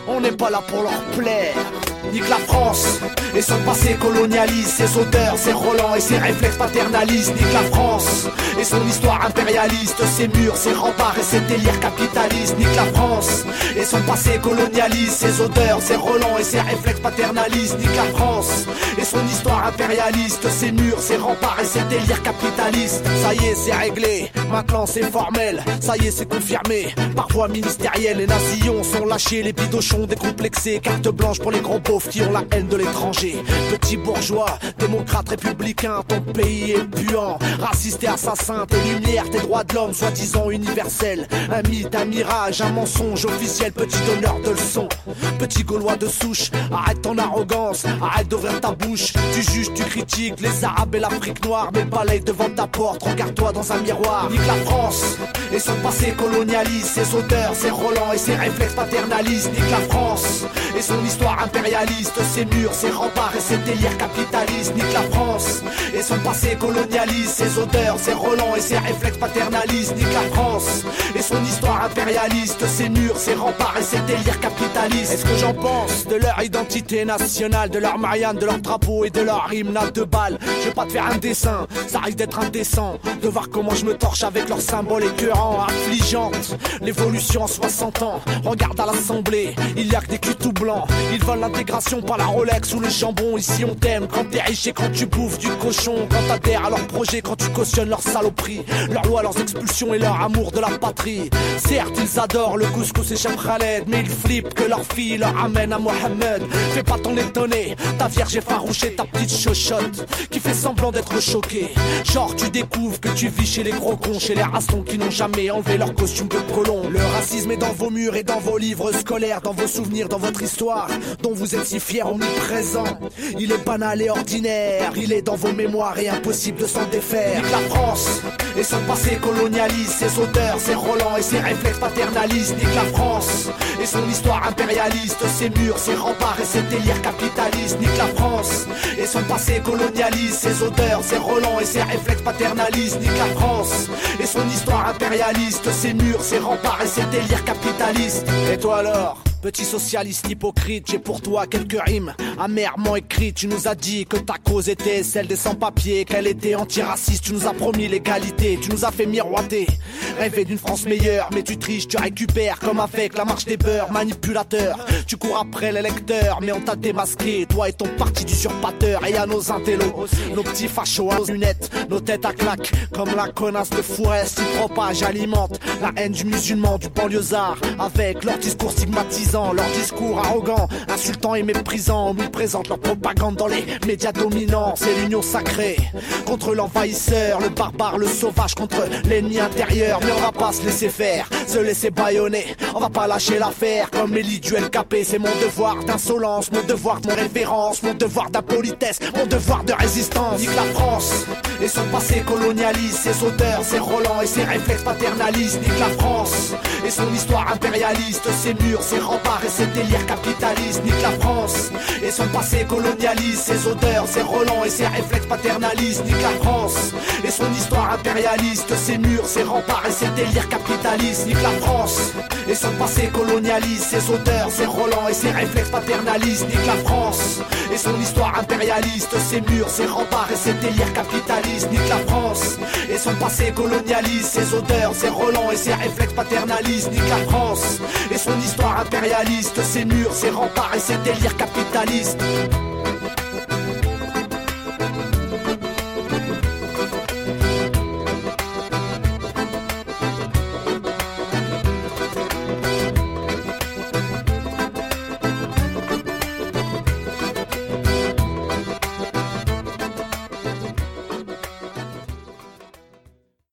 on n'est pas là pour leur plaire. Nique la France et son passé colonialiste, ses odeurs, ses relents et ses réflexes paternalistes. Nique la France et son histoire impérialiste, ses murs, ses remparts et ses délires capitalistes. Nique la France et son passé colonialiste, ses odeurs, ses relents et ses réflexes paternalistes. Nique la France et son histoire impérialiste, ses murs, ses remparts et ses délires capitalistes. Ça y est, c'est réglé, maintenant c'est formel. Ça y est, c'est confirmé, par voie ministérielle. Les nazillons sont lâchés, les bidochons décomplexés. Carte blanche pour les gros beaufs qui ont la haine de l'étranger. Petits bourgeois, démocrates républicains, ton pays est puant. Raciste et assassin, tes lumières, tes droits de l'homme, soi-disant universels. Un mythe, un mirage, un mensonge officiel, petit donneur de leçons. Petit gaulois de souche, arrête ton arrogance, arrête d'ouvrir ta bouche. Tu juges, tu critiques les arabes et l'Afrique noire, mais balaye devant ta porte, regarde-toi dans un miroir. Nique la France et son passé colonialiste, ses odeurs, ses relents et ses réflexes paternalistes. Nique la France et son histoire impérialiste, ses murs, ses remparts et ses délires capitalistes. Nique la France et son passé colonialiste, ses odeurs, ses relents et ses réflexes paternalistes. Nique la France et son histoire impérialiste, ses murs, ses remparts et ses délires capitalistes. Est-ce que j'en pense de leur identité nationale, de leur Marianne, de leur drapeau et de leur hymne à deux balles? Je vais pas te faire un dessin, ça risque d'être indécent de voir comment je me torche avec leurs symboles écœurants, affligeantes. L'évolution en soixante ans, regarde à l'Assemblée, il y a que des culs tout blancs. Ils veulent l'intégration par la Rolex ou le jambon. Ici on t'aime quand t'es riche et quand tu bouffes du cochon, quand t'adhères à leurs projets, quand tu cautionnes leurs saloperies, leurs lois, leurs expulsions et leur amour de la patrie. Certes ils adorent le couscous et Chef Khaled, mais ils flippent que leur fille leur amène à Mohamed. Fais pas ton étonné, ta vierge effarouchée, ta petite chochotte qui fait semblant d'être choquée. Genre tu découvres que tu vis chez les gros cons, chez les rastons qui n'ont jamais enlevé leur costume de colon. Le racisme est dans vos murs et dans vos livres scolaires, dans vos souvenirs, dans votre histoire dont vous êtes si fiers omniprésent. Il est banal et ordinaire, il est dans vos mémoires et impossible de s'en défaire. Nique la France et son passé colonialiste, ses odeurs, ses relents et ses réflexes paternalistes. Nique la France et son histoire impérialiste, ses murs, ses remparts et ses délires capitalistes. Nique la France et son passé colonialiste, ses odeurs, ses relents et ses réflexes paternalistes. Nique la France et son histoire impérialiste, ses murs, ses remparts et ses délires capitalistes. Et toi alors, petit socialiste hypocrite, j'ai pour toi quelques rimes amèrement écrites. Tu nous as dit que ta cause était celle des sans-papiers, qu'elle était antiraciste, tu nous as promis l'égalité, tu nous as fait miroiter, rêver d'une France meilleure. Mais tu triches, tu récupères comme avec la marche des beurs. Manipulateur, tu cours après les lecteurs, mais on t'a démasqué, toi et ton parti d'usurpateur. Et à nos intellos, nos petits fachos à nos lunettes, nos têtes à claques, comme la connasse de Fourest, ils propagent, alimentent la haine du musulman, du banlieusard, avec leur discours stigmatisant, leur discours arrogant, insultant et méprisant. Ils présentent leur propagande dans les médias dominants. C'est l'union sacrée contre l'envahisseur, le barbare, le sauvage contre l'ennemi intérieur. Mais on va pas se laisser faire, se laisser bâillonner, on va pas lâcher l'affaire comme Élie du L K P. C'est mon devoir d'insolence, mon devoir de révérence, mon devoir d'impolitesse, mon devoir de résistance. Nique la France et son passé colonialiste, ses odeurs, ses relents et ses réflexes paternalistes. Nique la France et son histoire impérialiste, ses murs, ses remparts et ses délires capitalistes. Nique la France et son passé colonialiste, ses odeurs, ses relents et ses réflexes paternalistes. Nique la France et son histoire impérialiste, ses murs, ses remparts et ses délires capitalistes. Nique la France et son passé colonialiste, ses odeurs, ses relents et ses réflexes paternalistes. Nique la France et son histoire impérialiste, ses murs, ses remparts et ses délires capitalistes. Nique la France et son passé colonialiste, ses odeurs, ses relents et ses réflexes paternalistes. Nique la France et son histoire impérialiste, ses murs, ses remparts et ses délires capitalistes.